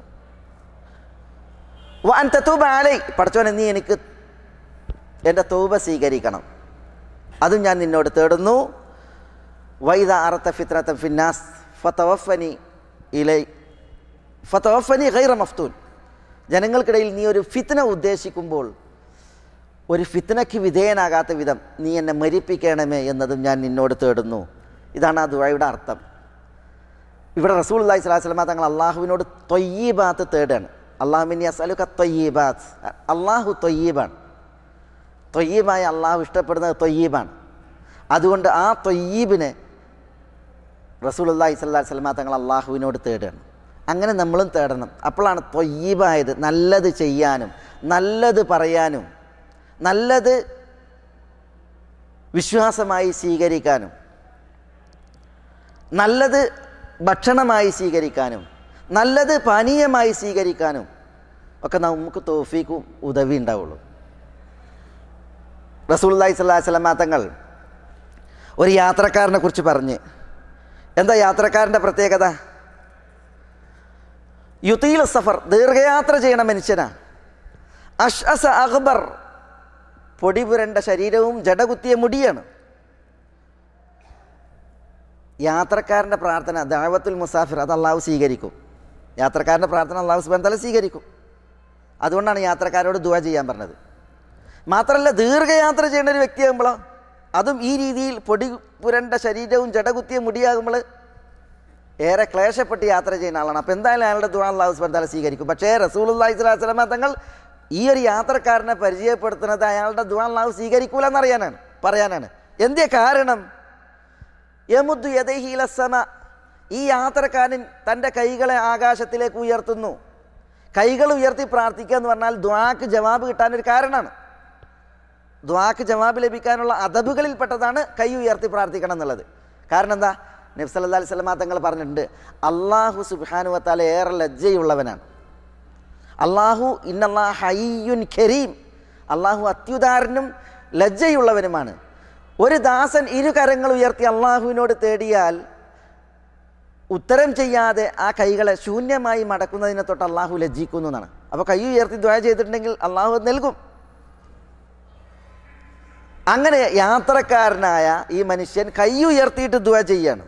വഅൻ തതൂബ അലൈ, പടച്ചോനെ നീ എനിക്ക് എൻ്റെ തൗബ സ്വീകരിക്കണം, അതും ഞാൻ നിന്നോട് തേടുന്നു. വഇദാ അറദ്ത ഫിത്നതൻ ഫിന്നാസ് ഫതവഫനി ഇലൈ ഫതവഫനി ഗൈറ മഫ്തൂൻ, ജനങ്ങൾക്കിടയിൽ നീ ഒരു ഫിത്ന ഉദ്ദേശിക്കുമ്പോൾ ഒരു ഫിത്നയ്ക്ക് വിധേയനാകാത്ത വിധം നീ എന്നെ മരിപ്പിക്കണമേ എന്നതും ഞാൻ നിന്നോട് തേടുന്നു. ഇതാണ് ആ ദുആയുടെ അർത്ഥം. ഇവിടെ റസൂലുള്ളാഹി സ്വല്ലല്ലാഹു അലൈഹി വസല്ലം തങ്ങൾ അള്ളാഹുവിനോട് ത്വയ്യിബാത്ത് തേടാണ്. അല്ലാഹുമ്മ അസ്അലുക ത്വയ്യിബാത്ത്, അള്ളാഹു ത്വയ്യിബാണ്. ത്വയ്യിബായ അള്ളാഹു ഇഷ്ടപ്പെടുന്നത് ത്വയ്യിബാണ്. അതുകൊണ്ട് ആ ത്വയ്യിബിനെ റസൂലുള്ളാഹി സ്വല്ലല്ലാഹു അലൈഹി വസല്ലം തങ്ങൾ അള്ളാഹുവിനോട് തേടാണ്. അങ്ങനെ നമ്മളും തേടണം. അപ്പോഴാണ് ത്വയ്യിബായത്, നല്ലത് ചെയ്യാനും നല്ലത് പറയാനും നല്ലത് വിശ്വാസമായി സ്വീകരിക്കാനും നല്ലത് ഭക്ഷണമായി സ്വീകരിക്കാനും നല്ലത് പാനീയമായി സ്വീകരിക്കാനും ഒക്കെ നമുക്ക് തൗഫീഖും ഉദവി ഉണ്ടാവുള്ളൂ. റസൂലുള്ളാഹി സ്വല്ലല്ലാഹു അലൈഹി വസല്ലം തങ്ങൾ ഒരു യാത്രക്കാരനെ കുറിച്ച് പറഞ്ഞ്, എന്താ യാത്രക്കാരൻ്റെ പ്രത്യേകത? യുതീൽ സഫർ, ദീർഘയാത്ര ചെയ്യണ മനുഷ്യനാണ്. അഷ്അസ അഖ്ബർ, പൊടി പുരണ്ട ശരീരവും ജടകുത്തിയ മുടിയാണ്. യാത്രക്കാരൻ്റെ പ്രാർത്ഥന ദഅവത്തുൽ മുസാഫിർ, അത് അള്ളാഹു സ്വീകരിക്കും. യാത്രക്കാരൻ്റെ പ്രാർത്ഥന അള്ളാഹു സുബ്ഹാനഹു വ തആല സ്വീകരിക്കും. അതുകൊണ്ടാണ് യാത്രക്കാരോട് ദുആ ചെയ്യാൻ പറഞ്ഞത്. മാത്രമല്ല, ദീർഘയാത്ര ചെയ്യുന്ന ഒരു വ്യക്തിയാകുമ്പോഴോ, അതും ഈ രീതിയിൽ പൊടി പുരണ്ട ശരീരവും ജടകുത്തിയ മുടിയാകുമ്പോൾ ഏറെ ക്ലേശപ്പെട്ട് യാത്ര ചെയ്യുന്ന ആളാണ്. അപ്പോൾ എന്തായാലും അയാളുടെ ദുആ അള്ളാഹു സുബ്ഹാനഹു വ തആല സ്വീകരിക്കും. പക്ഷേ റസൂലുള്ളാഹി സ്വല്ലല്ലാഹു അലൈഹി വസല്ലം തങ്ങൾ ഈ ഒരു യാത്രക്കാരനെ പരിചയപ്പെടുത്തുന്നത് അയാളുടെ ദുആ അല്ലാഹു സ്വീകരിക്കൂല എന്നറിയാനാണ്, പറയാനാണ്. എന്തേ കാരണം? യമുദ്ദു യദൈഹി ഇലസ്സമ, ഈ യാത്രക്കാരൻ തൻ്റെ കൈകളെ ആകാശത്തിലേക്ക് ഉയർത്തുന്നു. കൈകൾ ഉയർത്തി പ്രാർത്ഥിക്കുക എന്ന് പറഞ്ഞാൽ ദുആക്ക് ജവാബ് കിട്ടാനൊരു കാരണമാണ്. ദുആക്ക് ജവാബ് ലഭിക്കാനുള്ള അദബുകളിൽപ്പെട്ടതാണ് കൈ ഉയർത്തി പ്രാർത്ഥിക്കണം എന്നുള്ളത്. കാരണം എന്താ? നബി സല്ലല്ലാഹു അലൈഹി വസല്ലം തങ്ങൾ പറഞ്ഞിട്ടുണ്ട്, അല്ലാഹു സുബ്ഹാനഹു വ തആല ഏറെ ലജ്ജയുള്ളവനാണ്. അള്ളാഹു ഇന്നല്ലാഹ ഹയ്യുൻ കരീം, അള്ളാഹു അത്യുദാരനും ലജ്ജയുള്ളവനുമാണ്. ഒരു ദാസൻ ഇരു കരങ്ങൾ ഉയർത്തി അള്ളാഹുവിനോട് തേടിയാൽ ഉത്തരം ചെയ്യാതെ ആ കൈകളെ ശൂന്യമായി മടക്കുന്നതിനെ തൊട്ട് അള്ളാഹു ലജ്ജിക്കുന്നു എന്നാണ്. അപ്പോൾ കൈ ഉയർത്തി ദുആ ചെയ്തിട്ടുണ്ടെങ്കിൽ അള്ളാഹു നൽകും. അങ്ങനെ യാത്രക്കാരനായ ഈ മനുഷ്യൻ കൈ ഉയർത്തിയിട്ട് ദുആ ചെയ്യാണ്.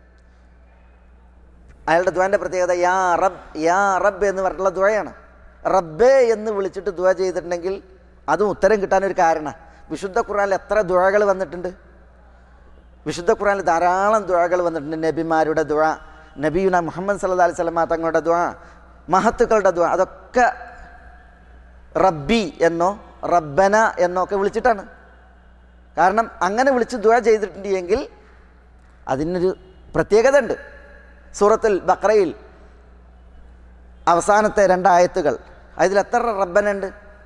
അയാളുടെ ദുആന്റെ പ്രത്യേകത യാ റബ്ബ് യാ റബ്ബ് എന്ന് പറഞ്ഞിട്ടുള്ള ദുആയാണ്. റബ്ബേ എന്ന് വിളിച്ചിട്ട് ദുആ ചെയ്തിട്ടുണ്ടെങ്കിൽ അതും ഉത്തരം കിട്ടാനൊരു കാരണം. വിശുദ്ധ ഖുർആനിൽ എത്ര ദുആകൾ വന്നിട്ടുണ്ട്? വിശുദ്ധ ഖുർആനിൽ ധാരാളം ദുആകൾ വന്നിട്ടുണ്ട്. നബിമാരുടെ ദുആ, നബിയുന മുഹമ്മദ് സല്ലല്ലാഹു അലൈഹി വസല്ലം തങ്ങളുടെ ദുആ, മഹത്തുക്കളുടെ ദുആ, അതൊക്കെ റബ്ബി എന്നോ റബ്ബന എന്നോ ഒക്കെ വിളിച്ചിട്ടാണ്. കാരണം അങ്ങനെ വിളിച്ച് ദുആ ചെയ്തിട്ടുണ്ടെങ്കിൽ അതിനൊരു പ്രത്യേകത ഉണ്ട്. സൂറത്തുൽ ബഖറയിൽ അവസാനത്തെ രണ്ടായത്തുകൾ, അതിൽ എത്ര റബ്ബനുണ്ട്?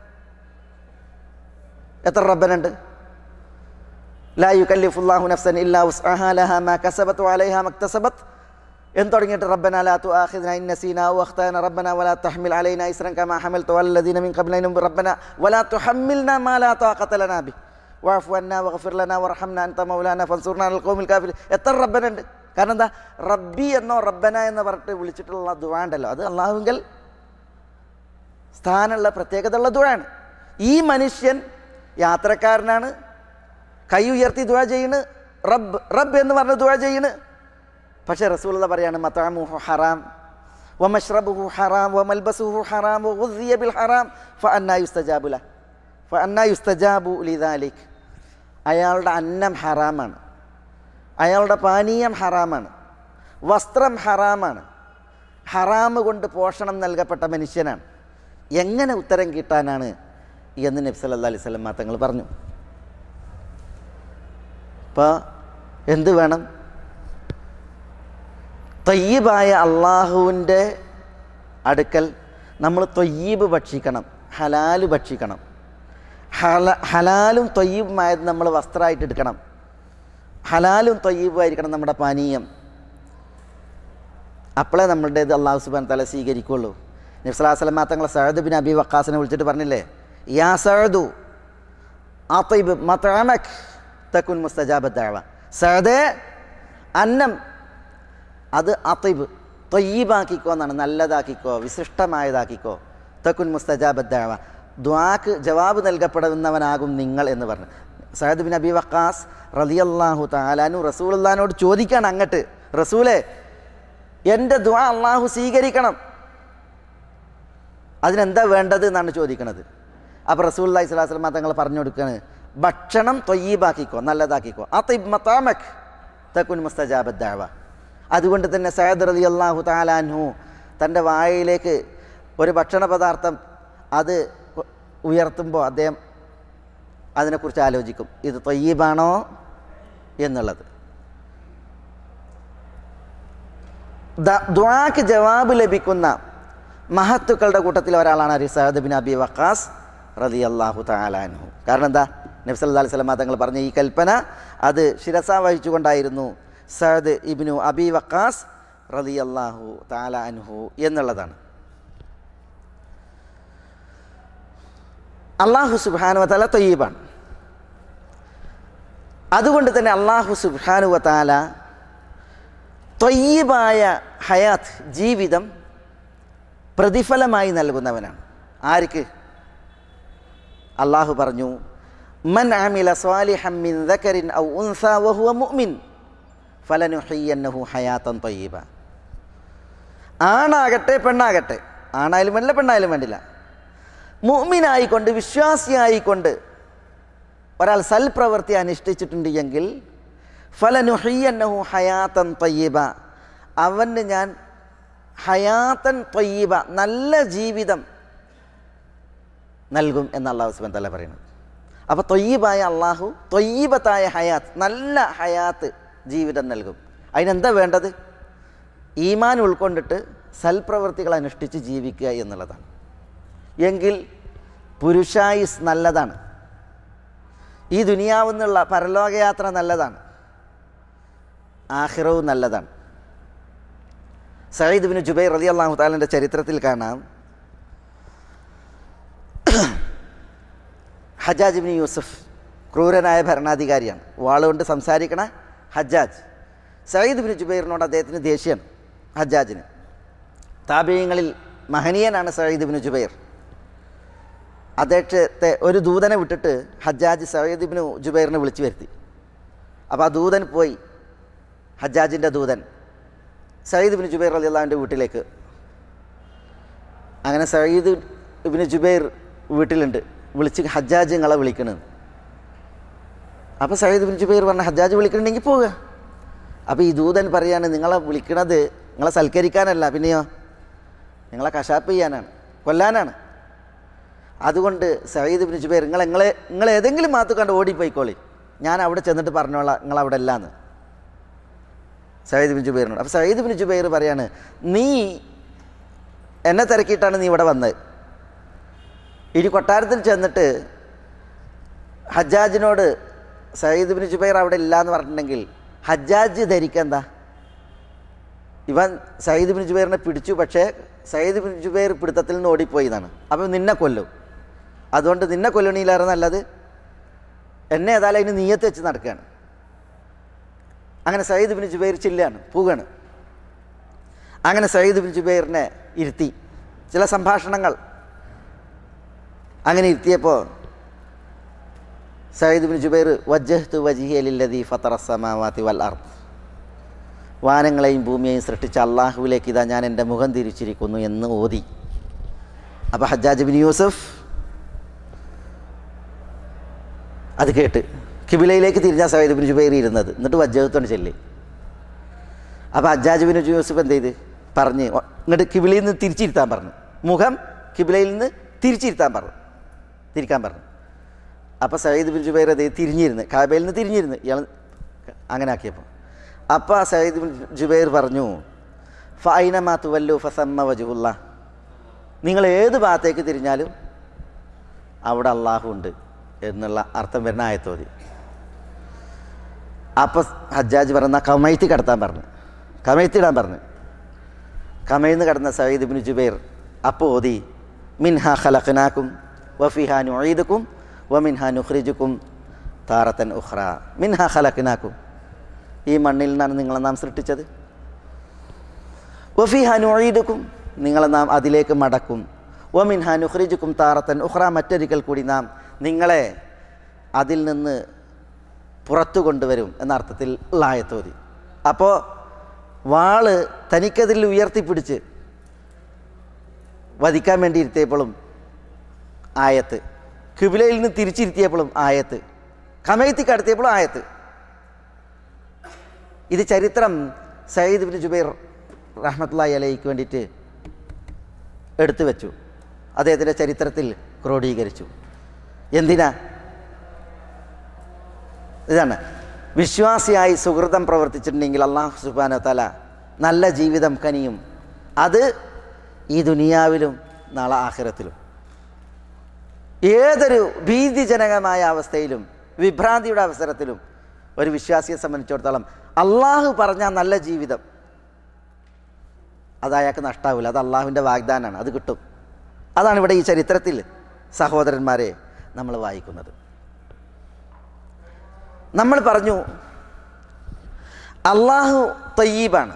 എത്ര റബ്ബനുണ്ട്? ലാ യുകല്ലിഫുല്ലാഹു നഫ്സൻ ഇല്ലാ വസ്അഹാ ലഹാ മാ കസബത് വഅലൈഹാ മക്തസബത് എന്ന് തുടങ്ങിയിട്ട് റബ്ബനാ ലാ തുആഖിദ്നാ ഇൻ നസീനാ ഔ അഖ്തഅനാ റബ്ബനാ വലാ തഹ്മിൽ അലൈനാ ഇസ്റൻ കമാ ഹമൽതു അലല്ലദീന മിൻ ഖബ്ലിനാ റബ്ബനാ വലാ തുഹമ്മിൽനാ മാ ലാ താഖത ലനാ ബി വഅഫു അന്നാ വഗ്ഫിർ ലനാ വർഹംനാ അൻത മൗലാനാ ഫൻസുർനാ അലൽ ഖൗമിൽ കാഫിരീൻ. എത്ര റബ്ബനുണ്ട്? കാരണം എന്താ? റബ്ബി എന്നോ റബ്ബന എന്ന് പറഞ്ഞിട്ട് വിളിച്ചിട്ടുള്ള ദുആ ഉണ്ടല്ലോ, അത് അള്ളാഹുവിങ്കൽ സ്ഥാനമുള്ള പ്രത്യേകത ഉള്ള ദുആണ്. ഈ മനുഷ്യൻ യാത്രക്കാരനാണ്, കൈ ഉയർത്തി ദുആ ചെയ്യണ്, റബ്ബ് റബ്ബ് എന്ന് പറഞ്ഞ് ദുആ ചെയ്യണ്. പക്ഷേ റസൂലുള്ളാഹി പറയാണ് മത്അമുഹു ഹറാം വമശ്റബുഹു ഹറാം വമൽബസുഹു ഹറാം വഗുസിയ ബിൽ ഹറാം ഫഅന്നാ യുസ്തജാബു ലഹു അന്നാ യുസ്തജാബു ലിദാലിക്, അയാളുടെ അന്നം ഹറാമാണ്, അയാളുടെ പാനീയം ഹറാമാണ്, വസ്ത്രം ഹറാമാണ്, ഹറാമ് കൊണ്ട് പോഷണം നൽകപ്പെട്ട മനുഷ്യനാണ്, എങ്ങനെ ഉത്തരം കിട്ടാനാണ് എന്ന് നബി സല്ലല്ലാഹു അലൈഹി വസല്ലം തങ്ങൾ പറഞ്ഞു. അപ്പോൾ എന്ത് വേണം? ത്വയ്യിബായ അള്ളാഹുവിൻ്റെ അടുക്കൽ നമ്മൾ ത്വയ്യിബ് ഭക്ഷിക്കണം, ഹലാല് ഭക്ഷിക്കണം. ഹല ഹലാലും ത്വയ്യിബുമായത് നമ്മൾ വസ്ത്രമായിട്ട് എടുക്കണം. ഹലാലും ത്വയ്യിബുമായിരിക്കണം നമ്മുടെ പാനീയം. അപ്പോഴേ നമ്മളുടേത് അള്ളാഹു സുബ്ഹാനഹു വ തആല സ്വീകരിക്കുള്ളൂ. നബി സല്ലല്ലാഹു അലൈഹി വസല്ലം തങ്ങൾ സഅദ് ബിൻ അബി വഖാസിനെ വിളിച്ചിട്ട് പറഞ്ഞില്ലേ, യാ സഅദു അത്യിബ് മത്അമക് തകുൻ മുസ്തജാബ ദഅവ. സഅദേ, അന്നം അത് അത്യിബ് ത്വയ്യിബാക്കിക്കോ എന്നാണ്, നല്ലതാക്കിക്കോ, വിശിഷ്ടമായതാക്കിക്കോ. തകുൻ മുസ്തജാബ ദഅവ, ദുആക്ക് ജവാബ് നൽകപ്പെടുന്നവനാകും നിങ്ങൾ എന്ന് പറഞ്ഞു. സഅദ് ബിൻ അബി വഖാസ് റളിയല്ലാഹു തആല അൻഹു റസൂലുള്ളാഹിനോട് ചോദിക്കാണ് അങ്ങട്ട്, റസൂലേ എൻ്റെ ദുആ അള്ളാഹു സ്വീകരിക്കണം, അതിനെന്താ വേണ്ടത് എന്നാണ് ചോദിക്കണത്. അപ്പോൾ റസൂലുള്ളാഹി സ്വല്ലല്ലാഹു അലൈഹി വസല്ലം തങ്ങൾ പറഞ്ഞു കൊടുക്കുകയാണ്, ഭക്ഷണം ത്വയ്യിബാക്കിക്കോ, നല്ലതാക്കിക്കോ. അത്യിബ് മത്അമക് തകുൻ മുസ്തജാബ ദഅവ. അതുകൊണ്ട് തന്നെ സഅദ് റളിയല്ലാഹു തആല അൻഹു തൻ്റെ വായയിലേക്ക് ഒരു ഭക്ഷണ പദാർത്ഥം അത് ഉയർത്തുമ്പോൾ അദ്ദേഹം അതിനെക്കുറിച്ച് ആലോചിക്കും, ഇത് ത്വയ്യിബാണോ എന്നുള്ളത്. ദുആക്ക് ജവാബ് ലഭിക്കുന്ന മഹത്തുക്കളുടെ കൂട്ടത്തിൽ ഒരാളാണ് സഅദ് ബിൻ അബി വഖാസ് റളിയല്ലാഹു തആല അൻഹു. കാരണം എന്താ? നബി സല്ലല്ലാഹു അലൈഹി വസല്ലം തങ്ങൾ പറഞ്ഞ ഈ കൽപ്പന അത് ശിരസ വഹിച്ചുകൊണ്ടായിരുന്നു സഅദ് ഇബ്നു അബി വഖാസ് റളിയല്ലാഹു തആല അൻഹു എന്നുള്ളതാണ്. അല്ലാഹു സുബ്ഹാനഹു വ തആല ത്വയ്യിബാണ്. അതുകൊണ്ട് തന്നെ അല്ലാഹു സുബ്ഹാനഹു വ തആല ത്വയ്യിബായ ഹയാത്ത്, ജീവിതം പ്രതിഫലമായി നൽകുന്നവനാണ്. ആർക്ക്? അല്ലാഹു പറഞ്ഞു, മൻ അമില സ്വാലിഹൻ മിൻ ദക്കരിൻ ഔ ഉൻസാ വഹുവ മുഅ്മിൻ ഫലനുഹയ്യന്നഹു ഹയാതൻ ത്വയ്യിബ. ആണാകട്ടെ പെണ്ണാകട്ടെ, ആണായാലും വേണ്ടില്ല പെണ്ണായാലും വേണ്ടില്ല, മുഅ്മിനായിക്കൊണ്ട് വിശ്വാസിയായിക്കൊണ്ട് ഒരാൾ സൽപ്രവൃത്തി അനുഷ്ഠിച്ചിട്ടുണ്ട് എങ്കിൽ ഫലനുഹയ്യന്നഹു ഹയാതൻ ത്വയ്യിബ, അവന് ഞാൻ ഹയാതൻ ത്വയ്യിബ, നല്ല ജീവിതം നൽകും എന്ന് അല്ലാഹു സുബ്ഹാനഹു വ തആല പറയുന്നു. അപ്പോൾ ത്വയ്യിബായ അള്ളാഹു ത്വയ്യിബത്തായ ഹയാത്ത്, നല്ല ഹയാത്ത് ജീവിതം നൽകും. അതിനെന്താ വേണ്ടത്? ഈമാൻ ഉൾക്കൊണ്ടിട്ട് സൽപ്രവൃത്തികൾ അനുഷ്ഠിച്ച് ജീവിക്കുക എന്നുള്ളതാണ്. എങ്കിൽ പുരുഷായുസ് നല്ലതാണ്, ഈ ദുനിയാവിൽ നിന്നുള്ള പരലോകയാത്ര നല്ലതാണ്, ആഖിറവും നല്ലതാണ്. സഈദ് ബിൻ ജുബൈർ റളിയല്ലാഹു തആലയുടെ ചരിത്രത്തിൽ കാണാം, ഹജ്ജാജ് ബിൻ യൂസുഫ് ക്രൂരനായ ഭരണാധികാരിയാണ്, വാളുകൊണ്ട് സംസാരിക്കണ ഹജ്ജാജ്. സഈദ് ബിൻ ജുബൈറിനോട് അദ്ദേഹത്തിന് ദേഷ്യമാണ്, ഹജ്ജാജിന്. താബിഈങ്ങളിൽ മഹനീയനാണ് സഈദ് ബിൻ ജുബൈർ. അദ്ദേഹത്തെ ഒരു ദൂതനെ വിട്ടിട്ട് ഹജ്ജാജ് സഈദ് ബിൻ ജുബൈറിനെ വിളിച്ചു വരുത്തി. അപ്പോൾ ആ ദൂതൻ പോയി, ഹജ്ജാജിൻ്റെ ദൂതൻ സഈദ് ബിൻ ജുബൈർ റളിയല്ലാഹുവിൻ്റെ വീട്ടിലേക്ക്. അങ്ങനെ സഈദ് ബിൻ ജുബൈർ വീട്ടിലുണ്ട്, വിളിച്ച് ഹജ്ജാജ് നിങ്ങളെ വിളിക്കണത്. അപ്പോൾ സഈദ് ബിൻ ജുബൈർ പറഞ്ഞ, ഹജ്ജാജ് വിളിക്കണമെങ്കിൽ പോവുക. അപ്പോൾ ഈ ദൂതൻ പറയാണ്, നിങ്ങളെ വിളിക്കണത് നിങ്ങളെ സൽക്കരിക്കാനല്ല, പിന്നെയോ നിങ്ങളെ കശാപ്പ് ചെയ്യാനാണ്, കൊല്ലാനാണ്. അതുകൊണ്ട് സഈദ് ബിൻ ജുബൈർ, നിങ്ങൾ നിങ്ങളെ നിങ്ങൾ ഏതെങ്കിലും മാത്തു കണ്ട് ഓടിപ്പോയിക്കോളി, ഞാൻ അവിടെ ചെന്നിട്ട് പറഞ്ഞോളാം നിങ്ങളവിടെ അല്ലാന്ന് സഈദ് ബിൻ ജുബൈറിനോട്. അപ്പോൾ സഈദ് ബിൻ ജുബൈർ പറയാണ്, നീ എന്നെ തിരക്കിയിട്ടാണ് നീ ഇവിടെ വന്നത്, ഇനി കൊട്ടാരത്തിൽ ചെന്നിട്ട് ഹജ്ജാജിനോട് സഈദ് ബിൻ ജുബൈർ അവിടെ ഇല്ല എന്ന് പറഞ്ഞിട്ടുണ്ടെങ്കിൽ ഹജ്ജാജ് ധരിക്കെന്താ ഇവൻ സഈദ് ബിൻ ജുബൈറിനെ പിടിച്ചു, പക്ഷേ സഈദ് ബിൻ ജുബൈർ പിടുത്തത്തിൽ നിന്ന് ഓടിപ്പോയി എന്നാണ്. അപ്പോൾ നിന്നെ കൊല്ലും, അതുകൊണ്ട് നിന്നെ കൊല്ലണിയിലേറെ നല്ലത് എന്നെ ഏതായാലും അതിന് നീയത്ത് വെച്ച് നടക്കുകയാണ്. അങ്ങനെ സഈദ് ബിൻ ജുബൈർ ചില്ലാണ്, പോവുകയാണ്. അങ്ങനെ സഈദ് ബിൻ ജുബൈറിനെ ഇരുത്തി, ചില സംഭാഷണങ്ങൾ അങ്ങനെ ഇരുത്തിയപ്പോൾ സഈദ് ബിൻ ജുബൈർ വജ്ജഹ്തു വജ്ഹിയ ലില്ലദീ ഫതറ സ്സമാവാതി വൽ അർദ്, വാനങ്ങളെയും ഭൂമിയെയും സൃഷ്ടിച്ച അള്ളാഹുവിലേക്ക് ഇതാ ഞാൻ എൻ്റെ മുഖം തിരിച്ചിരിക്കുന്നു എന്ന് ഓതി. അപ്പോൾ ഹജ്ജാജ് ബിൻ യൂസുഫ് അത് കേട്ട് കിബിലയിലേക്ക് തിരിഞ്ഞാൽ സയ്യിദ് ഇബ്നു ജുബൈർ ഇരുന്നത്. എന്നിട്ട് വജ്ജഹത്തോണ്ട് ചെല്ലി. അപ്പോൾ ഹജ്ജാജ് ബിൻ യൂസുഫ് എന്ത് ചെയ്ത് പറഞ്ഞ് എന്നിട്ട് കിബിലയിൽ നിന്ന് തിരിച്ചിരുത്താൻ പറഞ്ഞു. മുഖം കിബിലയിൽ നിന്ന് തിരിച്ചിരുത്താൻ പറഞ്ഞു, തിരിക്കാൻ പറഞ്ഞു. അപ്പോൾ സയ്യിദ് ഇബ്നു ജുബൈർ അത് തിരിഞ്ഞിരുന്ന്, കാബയിൽ നിന്ന് തിരിഞ്ഞിരുന്ന് ഇയാൾ അങ്ങനെ ആക്കിയപ്പോൾ. അപ്പോൾ സയ്യിദ് ഇബ്നു ജുബൈർ പറഞ്ഞു, ഫൈനമാ തുവല്ലു ഫസമ്മ വജ്ഹുല്ലാഹ്, നിങ്ങൾ ഏത് ഭാഗത്തേക്ക് തിരിഞ്ഞാലും അവിടെ അള്ളാഹു ഉണ്ട് എന്നുള്ള അർത്ഥം വരുന്ന ആയത്തോതി. അപ്പോൾ ഹജ്ജാജ് പറഞ്ഞ കമൈത്തി കടത്താൻ പറഞ്ഞു, കമൈത്തിടാൻ പറഞ്ഞു. കമയിന്ന് കടന്ന സയ്യിദ് ഇബ്നു ജുബൈർ അപ്പോൾ ഓതി, മിൻഹാ ഖലഖ്നാകും വഫിഹാ നുഈദുകും വമിൻഹാ നുഖ്രിജുകും താറത്തൻ ഉഖ്റ. മിൻഹാ ഖലഖ്നാകും, ഈ മണ്ണിൽ നിന്നാണ് നിങ്ങളെ നാം സൃഷ്ടിച്ചത്. വഫിഹാ നുഈദുകും, നിങ്ങളെ നാം അതിലേക്ക് മടക്കും. വമിൻഹാ നുഖ്രിജുകും താറത്തൻ ഉഖ്റ, മറ്റൊരിക്കൽ കൂടി നാം നിങ്ങളെ അതിൽ നിന്ന് പുറത്തു കൊണ്ടുവരും എന്ന അർത്ഥത്തിൽ ഉള്ള ആയത്തോതി. അപ്പോൾ വാള് തനിക്കതിൽ ഉയർത്തിപ്പിടിച്ച് വധിക്കാൻ വേണ്ടി ഇരുത്തിയപ്പോഴും ആയത്ത്, കിബിലയിൽ നിന്ന് തിരിച്ചിരുത്തിയപ്പോഴും ആയത്ത്, കമയത്തി കടത്തിയപ്പോഴും ആയത്ത്. ഇത് ചരിത്രം സയ്യിദ് ഇബ്നു ജുബൈർ റഹ്മത്തുള്ളാഹി അലൈഹിക്ക് വേണ്ടിയിട്ട് എടുത്തു വെച്ചു, അദ്ദേഹത്തിൻ്റെ ചരിത്രത്തിൽ ക്രോഡീകരിച്ചു. എന്തിനാ? ഇതാണ്, വിശ്വാസിയായി സുഹൃതം പ്രവർത്തിച്ചിട്ടുണ്ടെങ്കിൽ അല്ലാഹു സുബ്ഹാനഹു വ തആല നല്ല ജീവിതം കനിയും. അത് ഈ ദുനിയാവിലും നാളെ ആഖിറത്തിലും. ഏതൊരു ഭീതിജനകമായ അവസ്ഥയിലും വിഭ്രാന്തിയുടെ അവസരത്തിലും ഒരു വിശ്വാസിയെ സംബന്ധിച്ചിടത്തോളം അള്ളാഹു പറഞ്ഞ നല്ല ജീവിതം അത് അയാൾക്ക് നഷ്ടാവില്ല. അത് അള്ളാഹുവിൻ്റെ വാഗ്ദാനമാണ്, അത് കിട്ടും. അതാണ് ഇവിടെ ഈ ചരിത്രത്തിൽ സഹോദരന്മാരെ നമ്മൾ വായിക്കുന്നത്. നമ്മൾ പറഞ്ഞു അള്ളാഹു തയ്യീബാണ്.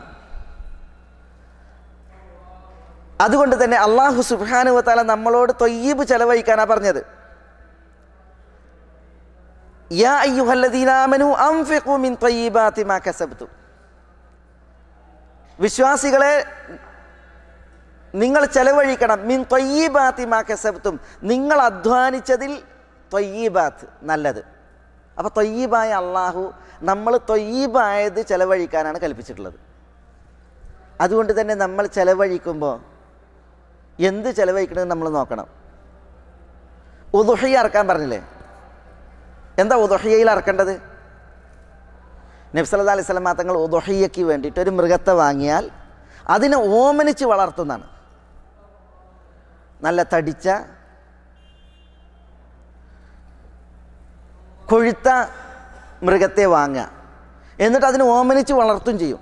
അതുകൊണ്ട് തന്നെ അള്ളാഹു സുബ്ഹാനഹു വ തആല നമ്മളോട് തയ്യീബ് ചെലവഴിക്കാനാണ് പറഞ്ഞത്. യാ അയ്യുഹല്ലദീന ആമനൂ അൻഫിഖൂ മിൻ തയ്യിബാതി മാ കസബ്തും, വിശ്വാസികളെ നിങ്ങൾ ചെലവഴിക്കണം. മിൻ തയ്യിബാതി മാ കസബ്തും, നിങ്ങൾ അധ്വാനിച്ചതിൽ തയ്യിബാത്ത് നല്ലത്. അപ്പോൾ തൊയ്യീബായ അള്ളാഹു നമ്മൾ തൊയ്യീബായത് ചെലവഴിക്കാനാണ് കൽപ്പിച്ചിട്ടുള്ളത്. അതുകൊണ്ട് തന്നെ നമ്മൾ ചെലവഴിക്കുമ്പോൾ എന്ത് ചെലവഴിക്കണമെന്ന് നമ്മൾ നോക്കണം. ഉദുഹിയ അറക്കാൻ പറഞ്ഞില്ലേ? എന്താ ഉദുഹിയയിൽ അറക്കേണ്ടത്? നബി സല്ലല്ലാഹു അലൈഹി വസല്ലം തങ്ങൾ ഉദുഹിയയ്ക്ക് വേണ്ടിയിട്ട് ഒരു മൃഗത്തെ വാങ്ങിയാൽ അതിനെ ഓമനിച്ച് വളർത്തുന്നതാണ്. നല്ല തടിച്ച കൊഴുത്ത മൃഗത്തെ വാങ്ങുക, എന്നിട്ട് അതിന് ഓമനിച്ച് വളർത്തും ചെയ്യും.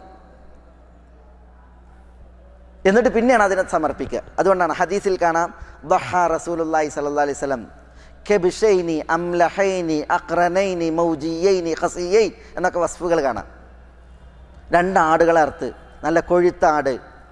എന്നിട്ട് പിന്നെയാണ് അതിനെ സമർപ്പിക്കുക. അതുകൊണ്ടാണ് ഹദീസിൽ കാണാം, ദഹാ റസൂലുള്ളാഹി സ്വല്ലല്ലാഹു അലൈഹി വസല്ലം കബിഷൈനി അംലഹൈനി അഖ്റനൈനി മൗജിയൈനി ഖസിയൈൻ എന്നൊക്കെ വസ്ഫുകൾ കാണാം. രണ്ട് ആടുകളെ അറുത്ത്, നല്ല കൊഴുത്ത ആട്,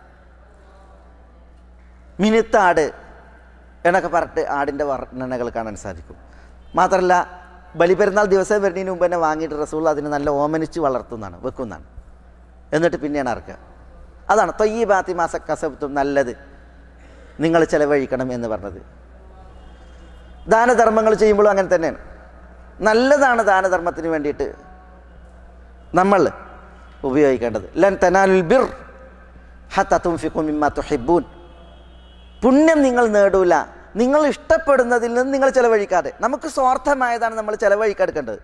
മിനുത്ത ആട് എന്നൊക്കെ പറഞ്ഞിട്ട് ആടിൻ്റെ വർണ്ണനകൾ കാണാൻ സാധിക്കും. മാത്രമല്ല ബലിപെരുന്നാൾ ദിവസം വരുന്നതിന് മുമ്പ് തന്നെ വാങ്ങിയിട്ട് റസൂൽ അതിന് നല്ല ഓമനിച്ച് വളർത്തുന്നതാണ്, വെക്കുന്നതാണ്. എന്നിട്ട് പിന്നെയാണ് അറക്കുക. അതാണ് തൊയ്യീബാത്തി മാസ കസബ്തും, നല്ലത് നിങ്ങൾ ചെലവഴിക്കണം എന്ന് പറഞ്ഞത്. ദാനധർമ്മങ്ങൾ ചെയ്യുമ്പോഴും അങ്ങനെ തന്നെയാണ്. നല്ലതാണ് ദാനധർമ്മത്തിന് വേണ്ടിയിട്ട് നമ്മൾ ഉപയോഗിക്കേണ്ടത്. ലൻ തനാലുൽ ബിർ ഹത്താ തുൻഫിഖൂ മിമ്മാ തുഹിബ്ബൂൻ, പുണ്യം നിങ്ങൾ നേടൂല നിങ്ങൾ ഇഷ്ടപ്പെടുന്നതിൽ നിന്ന് നിങ്ങൾ ചെലവഴിക്കാതെ. നമുക്ക് സ്വാർത്ഥമായതാണ് നമ്മൾ ചെലവഴിക്കെടുക്കേണ്ടത്.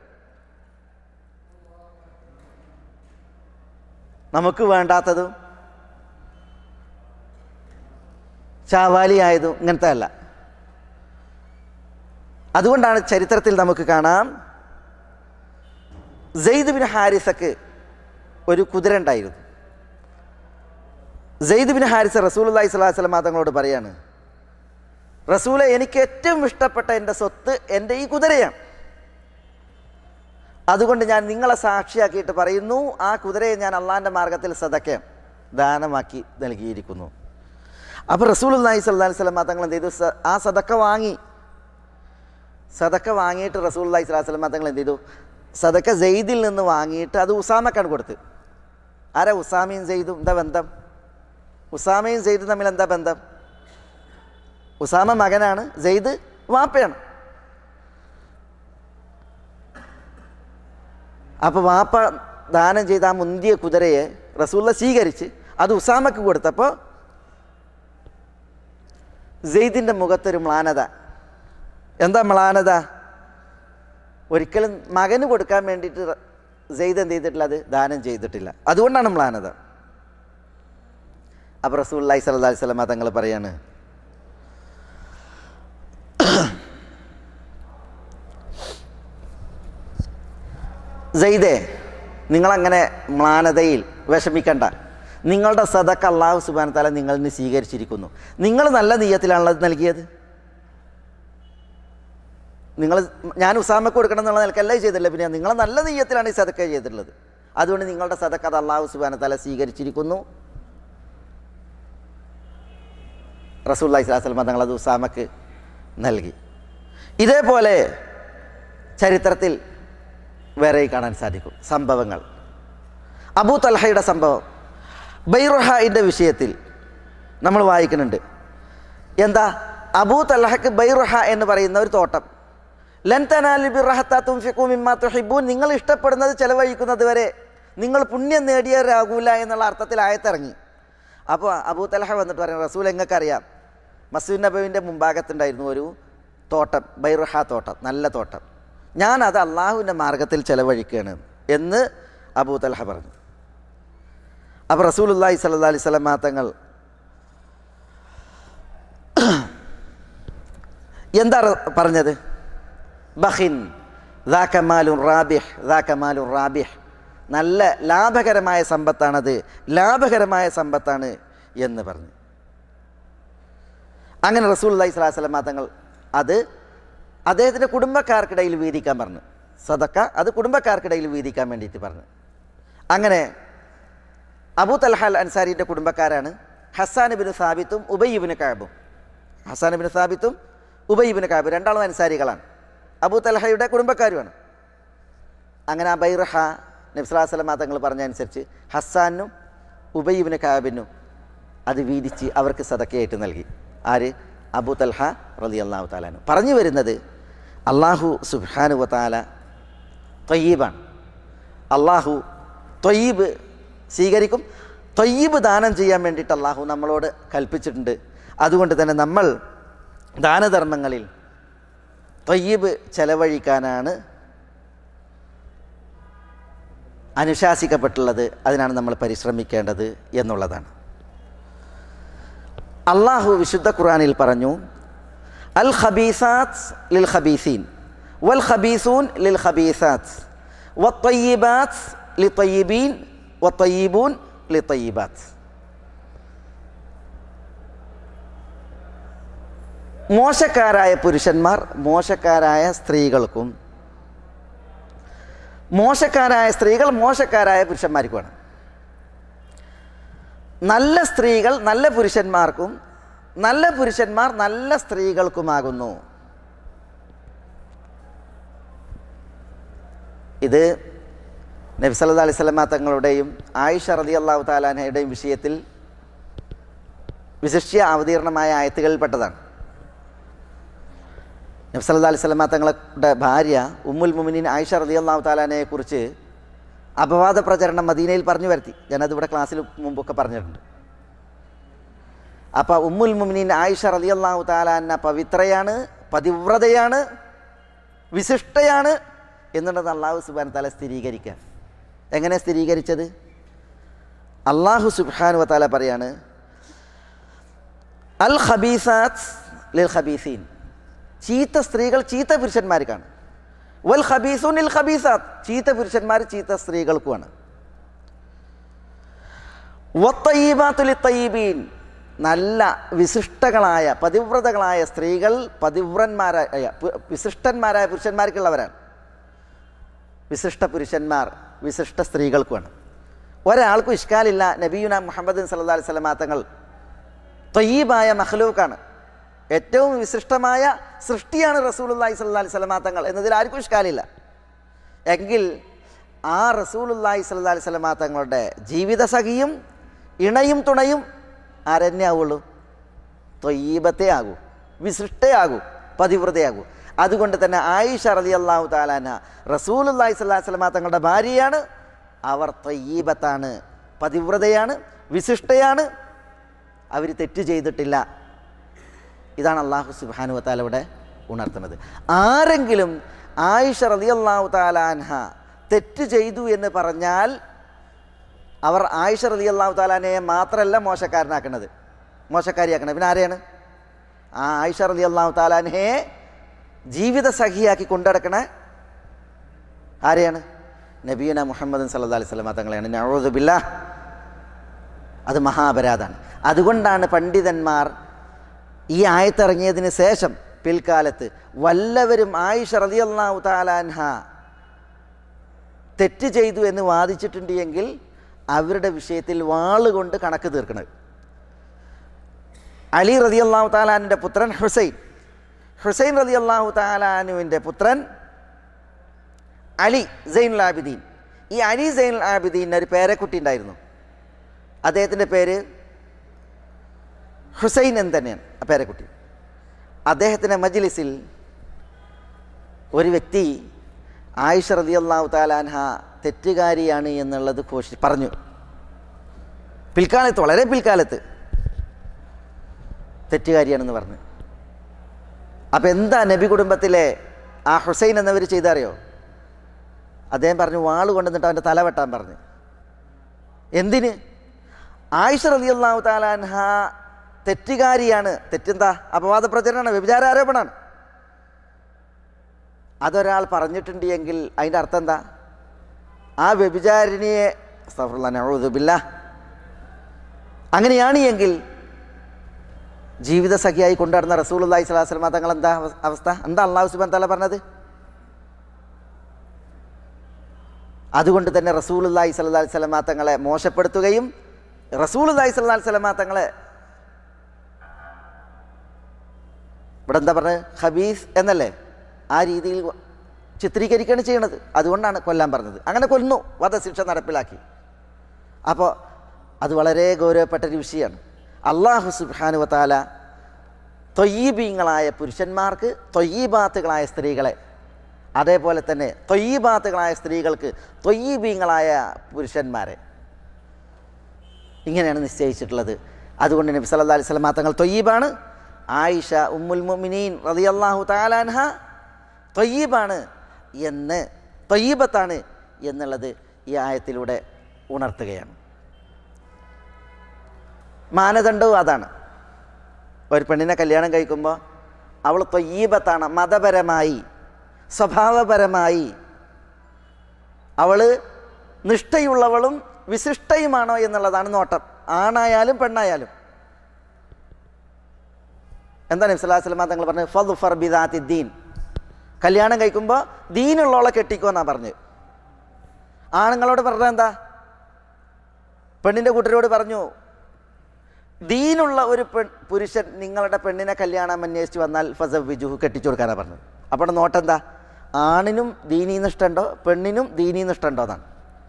നമുക്ക് വേണ്ടാത്തതും ചാവാലിയായതും ഇങ്ങനത്തെ അല്ല. അതുകൊണ്ടാണ് ചരിത്രത്തിൽ നമുക്ക് കാണാം, സെയ്ദ് ബിൻ ഹാരിസക്ക് ഒരു കുതിര ഉണ്ടായിരുന്നു. സെയ്ദ് ബിൻ ഹാരിസ റസൂലുള്ളാഹി സ്വല്ലല്ലാഹു അലൈഹി വസല്ലം തങ്ങളോട് പറയാണ്, റസൂലെ, എനിക്ക് ഏറ്റവും ഇഷ്ടപ്പെട്ട എൻ്റെ സ്വത്ത് എൻ്റെ ഈ കുതിരയാണ്. അതുകൊണ്ട് ഞാൻ നിങ്ങളെ സാക്ഷിയാക്കിയിട്ട് പറയുന്നു, ആ കുതിരയെ ഞാൻ അള്ളാഹിൻ്റെ മാർഗത്തിൽ സദക്ക ദാനമാക്കി നൽകിയിരിക്കുന്നു. അപ്പോൾ റസൂലുള്ളാഹി സ്വല്ലല്ലാഹു അലൈഹി വസല്ലം തങ്ങൾ എന്ത് ചെയ്തു? ആ സദക്ക വാങ്ങി. സദക്ക വാങ്ങിയിട്ട് റസൂലുള്ളാഹി സ്വല്ലല്ലാഹു അലൈഹി വസല്ലം തങ്ങൾ എന്ത് ചെയ്തു? സദക്ക സെയ്ദിൽ നിന്ന് വാങ്ങിയിട്ട് അത് ഉസാമക്കാണ് കൊടുത്ത്. ആരാ ഉസാമയും സെയ്ദും എന്താ ബന്ധം? ഉസാമയും സെയ്ദും തമ്മിൽ എന്താ ബന്ധം? ഉസാമ മകനാണ്, സെയ്ദ് വാപ്പയാണ്. അപ്പോൾ വാപ്പ ദാനം ചെയ്ത ആ മുന്തിയ കുതിരയെ റസൂലുള്ള സ്വീകരിച്ച് അത് ഉസാമക്ക് കൊടുത്തപ്പോൾ സെയ്ദിൻ്റെ മുഖത്തൊരു മ്ലാനത. എന്താ മ്ലാനത? ഒരിക്കലും മകന് കൊടുക്കാൻ വേണ്ടിയിട്ട് സെയ്ദ് എന്ത് ചെയ്തിട്ടില്ല, അത് ദാനം ചെയ്തിട്ടില്ല. അതുകൊണ്ടാണ് മ്ലാനത. അപ്പോൾ റസൂലുള്ളാഹി സ്വല്ലല്ലാഹി അലൈഹി വസല്ലം തങ്ങൾ പറയാണ്, സെയ്ദേ, നിങ്ങളങ്ങനെ മ്ലാനതയിൽ വിഷമിക്കണ്ട. നിങ്ങളുടെ സദഖ അല്ലാഹു സുബ്ഹാനഹു തആല നിങ്ങളിന് സ്വീകരിച്ചിരിക്കുന്നു. നിങ്ങൾ നല്ല നിയ്യത്തിലാണല്ലോ അത് നൽകിയത്. നിങ്ങൾ ഞാൻ ഉസാമക്ക് കൊടുക്കണം എന്നുള്ള നിലക്കല്ല ചെയ്തില്ല, പിന്നെ നിങ്ങൾ നല്ല നിയ്യത്തിലാണ് ഈ സദഖ ചെയ്തിട്ടുള്ളത്. അതുകൊണ്ട് നിങ്ങളുടെ സദഖ അത് അല്ലാഹു സുബ്ഹാനഹു തആല സ്വീകരിച്ചിരിക്കുന്നു. റസൂലുള്ളാഹി സ്വല്ലല്ലാഹി അലൈഹി വസല്ലം തങ്ങൾ അത് ഉസാമക്ക് നൽകി. ഇതേപോലെ ചരിത്രത്തിൽ വേറെ കാണാൻ സാധിക്കും സംഭവങ്ങൾ. അബൂ തൽഹയുടെ സംഭവം, ബൈറുഹായിൻ്റെ വിഷയത്തിൽ നമ്മൾ വായിക്കുന്നുണ്ട്. എന്താ? അബൂ തൽഹക്ക് ബൈറുഹ എന്ന് പറയുന്ന ഒരു തോട്ടം, ലൻ തനാലുൽ ബിർറ ഹത്താ തുൻഫിഖൂ മിമ്മാ തുഹിബ്ബൂൻ, നിങ്ങൾ ഇഷ്ടപ്പെടുന്നത് ചെലവഴിക്കുന്നത് വരെ നിങ്ങൾ പുണ്യം നേടിയവരാകൂല എന്നുള്ള അർത്ഥത്തിൽ ആയത്തിറങ്ങി. അപ്പോൾ അബൂ തൽഹ വന്നിട്ട് പറയും, റസൂൽ എങ്ങൾക്കറിയാം, മസ്ജിദ് നബവിൻ്റെ മുൻഭാഗത്തുണ്ടായിരുന്നു ഒരു തോട്ടം, ബൈറുഹ തോട്ടം, നല്ല തോട്ടം, ഞാനത് അള്ളാഹുവിൻ്റെ മാർഗത്തിൽ ചെലവഴിക്കുകയാണ് എന്ന് അബൂ തൽഹ പറഞ്ഞു. അപ്പോൾ റസൂലുള്ളാഹി സ്വല്ലല്ലാഹി അലൈഹി വസല്ലം തങ്ങൾ എന്താ പറഞ്ഞത്? ബഖിൻ ദാക മാലുൻ റാബിഹ്, ദാക മാലുൻ റാബിഹ്, നല്ല ലാഭകരമായ സമ്പത്താണത്, ലാഭകരമായ സമ്പത്താണ് എന്ന് പറഞ്ഞു. അങ്ങനെ റസൂലുള്ളാഹി സ്വല്ലല്ലാഹി അലൈഹി വസല്ലം തങ്ങൾ അത് അദ്ദേഹത്തിൻ്റെ കുടുംബക്കാർക്കിടയിൽ വീതിക്കാൻ പറഞ്ഞു. സദക്ക അത് കുടുംബക്കാർക്കിടയിൽ വീതിക്കാൻ വേണ്ടിയിട്ട് പറഞ്ഞു. അങ്ങനെ അബൂ തൽഹ അൽ അൻസാരിൻ്റെ കുടുംബക്കാരാണ് ഹസ്സാൻ ഇബ്നു സാബിത്തും ഉബൈ ഇബ്നു കഅബും. ഹസ്സാൻ ഇബ്നു സാബിത്തും ഉബൈ ഇബ്നു കഅബ് രണ്ടാളും അൻസാരികളാണ്, അബൂ തൽഹയുടെ കുടുംബക്കാരുമാണ്. അങ്ങനെ ആ ബൈറുഹ നബി സ്വല്ലല്ലാഹി അലൈഹി വസല്ലം തങ്ങൾ പറഞ്ഞതനുസരിച്ച് ഹസ്സാനും ഉബൈ ഇബ്നു കഅബിനും അത് വീതിച്ച് അവർക്ക് സദക്കയായിട്ട് നൽകി. ആര്? അബൂ തൽഹ റളിയല്ലാഹു തആല അൻഹു. പറഞ്ഞു വരുന്നത്, അള്ളാഹു സുബ്ഹാനഹു വ തആല ത്വയ്യിബാണ്. അള്ളാഹു ത്വയ്യിബ് സ്വീകരിക്കും. ത്വയ്യിബ് ദാനം ചെയ്യാൻ വേണ്ടിയിട്ട് അള്ളാഹു നമ്മളോട് കൽപ്പിച്ചിട്ടുണ്ട്. അതുകൊണ്ട് തന്നെ നമ്മൾ ദാനധർമ്മങ്ങളിൽ ത്വയ്യിബ് ചെലവഴിക്കാനാണ് അനുശാസിക്കപ്പെട്ടുള്ളത്. അതിനാണ് നമ്മൾ പരിശ്രമിക്കേണ്ടത് എന്നുള്ളതാണ്. അള്ളാഹു വിശുദ്ധ ഖുർആനിൽ പറഞ്ഞു, അൽ ഖബീസാത്ത് ലിൽ ഖബീസീൻ വൽ ഖബീസൂൻ ലിൽ ഖബീസാത്ത് വത്വയ്യിബാത്ത് ലിത്വയ്യിബീൻ വത്വയ്യിബൂൻ ലിത്വയ്യിബാത്ത്. മോശക്കാരായ പുരുഷന്മാർ മോശക്കാരായ സ്ത്രീകൾക്കും മോശക്കാരായ സ്ത്രീകൾ മോശക്കാരായ പുരുഷന്മാർക്കുമാണ്. നല്ല സ്ത്രീകൾ നല്ല പുരുഷന്മാർക്കും നല്ല പുരുഷന്മാർ നല്ല സ്ത്രീകൾക്കുമാകുന്നു. ഇത് നബി സല്ലല്ലാഹു അലൈഹി വസല്ലം തങ്ങളുടെയും ആയിഷ റളിയല്ലാഹു തആല അൻഹയുടെയും വിഷയത്തിൽ വിശിഷ്യ അവതീർണമായ ആയത്തുകളിൽപ്പെട്ടതാണ്. നബി സല്ലല്ലാഹു അലൈഹി വസല്ലം തങ്ങളുടെ ഭാര്യ ഉമ്മുൽ മുഅ്മിനീൻ ആയിഷ റളിയല്ലാഹു തആല അൻഹയെ കുറിച്ച് അപവാദ പ്രചരണം മദീനയിൽ പറഞ്ഞു വരുത്തി. ഞാനത് ഇവിടെ ക്ലാസ്സിൽ മുമ്പൊക്കെ പറഞ്ഞിട്ടുണ്ട്. അപ്പോൾ ഉമ്മുൽ മുഅ്മിനീൻ ആയിഷ റളിയല്ലാഹു തആല അൻഹ പവിത്രയാണ്, പതിവ്രതയാണ്, വിശിഷ്ടയാണ് എന്നുള്ളത് അള്ളാഹു സുബ്ഹാനഹു വ തആല സ്ഥിരീകരിക്കുക. എങ്ങനെ സ്ഥിരീകരിച്ചത്? അള്ളാഹു സുബ്ഹാനഹു വ തആല പറയാണ്, അൽ ഖബീസാത്ത് ലിൽ ഖബീസീൻ, ചീത്ത സ്ത്രീകൾ ചീത്ത പുരുഷന്മാർക്കാണ്. വൽ ഖബീസൂൻ ലിൽ ഖബീസാത്ത്, ചീത്ത പുരുഷന്മാർ ചീത്ത സ്ത്രീകൾക്കുമാണ്. വത്വയ്യിബാത്തു ലിത്വയ്യിബീൻ, നല്ല വിശിഷ്ടകളായ പതിവ്രതകളായ സ്ത്രീകൾ പതിവ്രന്മാരായ വിശിഷ്ടന്മാരായ പുരുഷന്മാർക്കുള്ളവരാണ്. വിശിഷ്ട പുരുഷന്മാർ വിശിഷ്ട സ്ത്രീകൾക്കുമാണ്. ഒരാൾക്കും ഇഷ്കാലില്ല, നബിയുന മുഹമ്മദ് സല്ലല്ലാഹു അലൈഹി വസല്ലം തങ്ങൾ ത്വയ്യിബായ മഖ്ലൂഖാണ്, ഏറ്റവും വിശിഷ്ടമായ സൃഷ്ടിയാണ് റസൂലുള്ളാഹി സ്വല്ലല്ലാഹി അലൈഹി വസല്ലം തങ്ങൾ എന്നതിൽ ആർക്കും ഇഷ്കാലില്ല. എങ്കിൽ ആ റസൂലുള്ളാഹി സ്വല്ലല്ലാഹി അലൈഹി വസല്ലം തങ്ങളുടെ ജീവിത സഖിയും ഇണയും തുണയും ആരെന്നെ ആവുള്ളൂ? ത്വയ്യിബത്തെ ആകൂ, വിശിഷ്ടയാകൂ, പതിവ്രതയാകൂ. അതുകൊണ്ട് തന്നെ ആയിഷ റളിയല്ലാഹു തആല അൻഹ റസൂലുള്ളാഹി സ്വല്ലല്ലാഹു അലൈഹി വസല്ലം തങ്ങളുടെ ഭാര്യയാണ്. അവർ തയ്യിബത്താണ്, പതിവ്രതയാണ്, വിശിഷ്ടയാണ്, അവർ തെറ്റ് ചെയ്തിട്ടില്ല. ഇതാണ് അല്ലാഹു സുബ്ഹാനഹു വ തആല ഇവിടെ ഉണർത്തുന്നത്. ആരെങ്കിലും ആയിഷ റളിയല്ലാഹു തആല അൻഹ തെറ്റ് ചെയ്തു എന്ന് പറഞ്ഞാൽ അവർ ആയിഷ റളിയല്ലാഹു തആല അൻഹയെ മാത്രമല്ല മോശക്കാരനാക്കുന്നത്, മോശക്കാരിയാക്കുന്നത്. പിന്നെ ആരെയാണ്? ആ ആയിഷ റളിയല്ലാഹു തആല അൻഹയെ ജീവിത സഖിയാക്കി കൊണ്ടുനടക്കണ ആരെയാണ്? നബിയുന മുഹമ്മദ് സല്ലല്ലാഹു അലൈഹി വസല്ലം തങ്ങളെയാണ്. നഊദു ബില്ലാഹ്. അത് മഹാപരാധാണ്. അതുകൊണ്ടാണ് പണ്ഡിതന്മാർ ഈ ആയത്തിറങ്ങിയതിന് ശേഷം പിൽക്കാലത്ത് വല്ലവരും ആയിഷ റളിയല്ലാഹു തആല അൻഹ തെറ്റ് ചെയ്തു എന്ന് വാദിച്ചിട്ടുണ്ട് എങ്കിൽ അവരുടെ വിഷയത്തിൽ വാളുകൊണ്ട് കണക്ക് തീർക്കുന്നത്. അലി റളിയല്ലാഹു തആല അൻഹുവിൻ്റെ പുത്രൻ ഹുസൈൻ, ഹുസൈൻ റളിയല്ലാഹു തആല അൻഹുവിൻ്റെ പുത്രൻ അലി സൈനുൽ ആബിദീൻ. ഈ അലി സൈനുൽ ആബിദീന് ഒരു പേരക്കുട്ടി ഉണ്ടായിരുന്നു. അദ്ദേഹത്തിൻ്റെ പേര് ഹുസൈൻ എന്ന് തന്നെയാണ് ആ പേരക്കുട്ടി. അദ്ദേഹത്തിൻ്റെ മജ്ലിസിൽ ഒരു വ്യക്തി ആയിഷ റളിയല്ലാഹു തആല അൻഹ തെറ്റുകാരിയാണ് എന്നുള്ളത് ഘോഷി പറഞ്ഞു. പിൽക്കാലത്ത്, വളരെ പിൽക്കാലത്ത് തെറ്റുകാരിയാണെന്ന് പറഞ്ഞു. അപ്പം എന്താ നബി കുടുംബത്തിലെ ആ ഹുസൈൻ എന്നവർ ചെയ്തറിയോ? അദ്ദേഹം പറഞ്ഞു വാള് കൊണ്ടുവന്നിട്ട് അവൻ്റെ തല വെട്ടാൻ പറഞ്ഞു. എന്തിന്? ആയിഷ റളിയല്ലാഹു തആല അൻഹ തെറ്റുകാരിയാണ്. തെറ്റെന്താ? അപവാദ പ്രചരണമാണ്, വ്യഭിചാര ആരോപണമാണ്. അതൊരാൾ പറഞ്ഞിട്ടുണ്ട് എങ്കിൽ അതിൻ്റെ അർത്ഥം എന്താ? ആ വ്യഭിചാരിണിയെ അസ്തഗ്ഫിറുല്ലാഹ് നഊദു ബില്ലാഹ് അങ്ങനെയാണ് എങ്കിൽ ജീവിത സഖിയായി കൊണ്ടുവരുന്ന റസൂലുള്ളാഹി സ്വല്ലല്ലാഹു അലൈഹി വസല്ലം തങ്ങൾ എന്താ അവസ്ഥ? എന്താ അല്ലാഹു സുബ്ഹാനഹു വ തആല പറഞ്ഞത്? അതുകൊണ്ട് തന്നെ റസൂലുള്ളാഹി സ്വല്ലല്ലാഹു അലൈഹി വസല്ലം തങ്ങളെ മോശപ്പെടുത്തുകയും റസൂലുള്ളാഹി സ്വല്ലല്ലാഹു അലൈഹി വസല്ലം തങ്ങളെ ഇവിടെ എന്താ പറഞ്ഞത്? ഖബീസ് എന്നല്ലേ ആ രീതിയിൽ ചിത്രീകരിക്കുകയാണ് ചെയ്യണത്. അതുകൊണ്ടാണ് കൊല്ലാൻ പറഞ്ഞത്. അങ്ങനെ കൊല്ലുന്നു, വധശിക്ഷ നടപ്പിലാക്കി. അപ്പോൾ അത് വളരെ ഗൗരവപ്പെട്ടൊരു വിഷയമാണ്. അല്ലാഹു സുബ്ഹാനഹു വ തആല ത്വയ്യിബീങ്ങളായ പുരുഷന്മാർക്ക് ത്വയ്യിബാത്തുകളായ സ്ത്രീകളെ, അതേപോലെ തന്നെ ത്വയ്യിബാത്തുകളായ സ്ത്രീകൾക്ക് ത്വയ്യിബീങ്ങളായ പുരുഷന്മാരെ ഇങ്ങനെയാണ് നിശ്ചയിച്ചിട്ടുള്ളത്. അതുകൊണ്ട് നബി സല്ലല്ലാഹു അലൈഹി വസല്ലം തങ്ങൾ ത്വയ്യിബാണ്. ആയിഷ ഉമ്മുൽ മുഅ്മിനീൻ റളിയല്ലാഹു തആല അൻഹ ത്വയ്യിബാണ് എന്ന്, ത്വയ്യിബത്താണ് എന്നുള്ളത് ഈ ആയത്തിലൂടെ ഉണർത്തുകയാണ്. മാനദണ്ഡവും അതാണ്. ഒരു പെണ്ണിനെ കല്യാണം കഴിക്കുമ്പോൾ അവൾ ത്വയ്യിബത്താണ്, മതപരമായി സ്വഭാവപരമായി അവൾ നിഷ്ഠയുള്ളവളും വിശിഷ്ടയുമാണോ എന്നുള്ളതാണ് നോട്ടം, ആണായാലും പെണ്ണായാലും. എന്താണ് നബി സല്ലല്ലാഹു അലൈഹി വസല്ലം തങ്ങൾ പറഞ്ഞത്? ഫദ്ഫർ ബിദാത്തി ദീൻ. കല്യാണം കഴിക്കുമ്പോൾ ദീനുള്ളവളെ കെട്ടിക്കോ എന്നാ പറഞ്ഞത്. ആണുങ്ങളോട് പറഞ്ഞത് എന്താ? പെണ്ണിൻ്റെ കൂട്ടരോട് പറഞ്ഞു, ദീനുള്ള ഒരു പെൺ പുരുഷൻ നിങ്ങളുടെ പെണ്ണിനെ കല്യാണം അന്വേഷിച്ച് വന്നാൽ ഫസവ്വിജുഹു, കെട്ടിച്ചു കൊടുക്കാനാണ് പറഞ്ഞത്. അപ്പോൾ നോട്ട് എന്താ? ആണിനും ദീനീന്ന് ഇഷ്ടമുണ്ടോ, പെണ്ണിനും ദീനീന്ന് ഇഷ്ടമുണ്ടോ എന്നാണ്.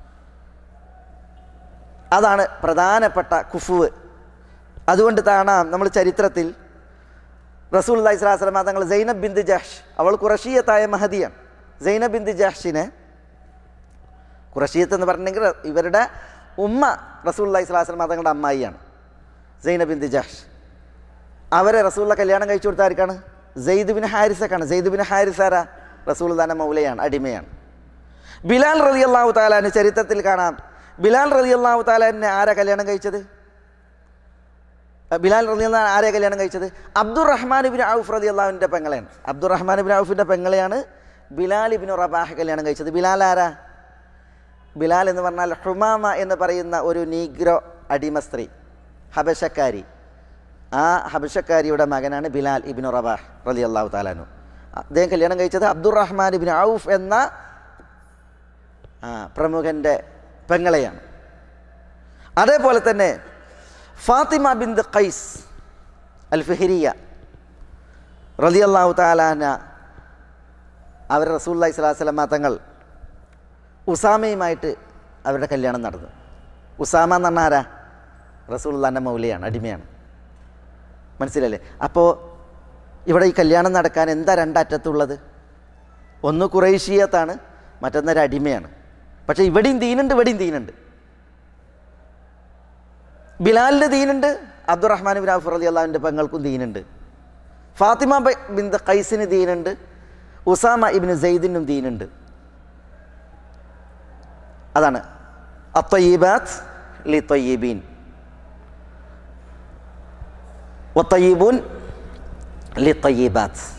അതാണ് പ്രധാനപ്പെട്ട കുഫുവ്. അതുകൊണ്ട് കാണാം നമ്മൾ ചരിത്രത്തിൽ റസൂലുള്ളാഹി സ്വല്ലല്ലാഹു അലൈഹി വസല്ലം തങ്ങൾ സൈനബ് ബിൻത് ജഹ്ഷ്, അവൾ ഖുറശിയത്തായ മഹദിയാണ്. സൈനബ് ബിൻത് ജഹ്ഷിനെ, ഖുറശിയത്ത് എന്ന് പറഞ്ഞിട്ടുണ്ടെങ്കിൽ ഇവരുടെ ഉമ്മ റസൂലുള്ളാഹി സ്വല്ലല്ലാഹു അലൈഹി വസല്ലം തങ്ങളുടെ അമ്മായിയാണ് സൈനബ് ബിൻത് ജഹ്ഷ്. അവരെ റസൂലുള്ള കല്യാണം കഴിച്ചു കൊടുത്ത ആർക്കാണ്? സെയ്ദ് ബിൻ ഹാരിസക്കാണ്. സെയ്ദ് ബിൻ ഹാരിസ ആരാ? റസൂലുള്ളാഹിന്റെ മൗലയാണ്, അടിമയാണ്. ബിലാൽ റളിയല്ലാഹു തആല അൻഹു ചരിത്രത്തിൽ കാണാം, ബിലാൽ റളിയല്ലാഹു തആല അൻഹു ആരാ കല്യാണം കഴിച്ചത്? ബിലാൽ റളിയല്ലാഹു അൻഹു ആരെ കല്യാണം കഴിച്ചത്? അബ്ദുറഹ്മാൻ ഇബ്നു ഔഫ് റളിയല്ലാഹുവിൻ്റെ പെങ്ങളെയാണ്. അബ്ദുറഹ്മാൻ ഇബ്നു ഔഫിൻ്റെ പെങ്ങളെയാണ് ബിലാൽ ഇബ്നു റബാഹ് കല്യാണം കഴിച്ചത്. ബിലാൽ ആരാ? ബിലാൽ എന്ന് പറഞ്ഞാൽ ഹുമാമ എന്ന് പറയുന്ന ഒരു നീഗ്രോ അടിമ സ്ത്രീ, ഹബശക്കാരി. ആ ഹബശക്കാരിയുടെ മകനാണ് ബിലാൽ ഇബ്നു റബാഹ് റളിയല്ലാഹു തആല അൻഹു. അദ്ദേഹം കല്യാണം കഴിച്ചത് അബ്ദുറഹ്മാൻ ഇബ്നു ഔഫ് എന്ന പ്രമുഖൻ്റെ പെങ്ങളെയാണ്. അതേപോലെ തന്നെ ഫാത്തിമ ബിൻത് ഖൈസ് അൽ ഫിഹ്രിയ റളിയല്ലാഹു തആല അൻഹ, അവർ റസൂലുള്ളാഹി സ്വല്ലല്ലാഹു അലൈഹി വസല്ലം തങ്ങൾ ഉസാമയുമായിട്ട് അവരുടെ കല്യാണം നടന്നു. ഉസാമ എന്ന് പറഞ്ഞാൽ ആരാ? റസൂലുള്ളാഹിന്റെ മൗലയാണ്, അടിമയാണ്. മനസ്സിലല്ലേ? അപ്പോൾ ഇവിടെ ഈ കല്യാണം നടക്കാൻ എന്താ രണ്ടറ്റത്തുള്ളത്? ഒന്ന് ഖുറൈശിയത്താണ്, മറ്റൊന്നൊരു അടിമയാണ്. പക്ഷേ ഇവിടെയും ദീനുണ്ട്, ഇവിടെയും ദീനുണ്ട്. ബിലാലിന് ദീനുണ്ട്, അബ്ദുറഹ്മാൻ ബിൻ ഔഫ് റളിയല്ലാഹുവിൻ്റെ പെങ്ങൾക്കും ദീനുണ്ട്. ഫാത്തിമ ബിൻത് ഖൈസിന് ദീനുണ്ട്, ഉസാമ ഇബ്നു സെയ്ദിനും ദീനുണ്ട്. അതാണ് അത്വയ്യിബാത്ത് ലിത്വയ്യിബീൻ വത്വയ്യിബൂൻ ലിത്വയ്യിബാത്ത്.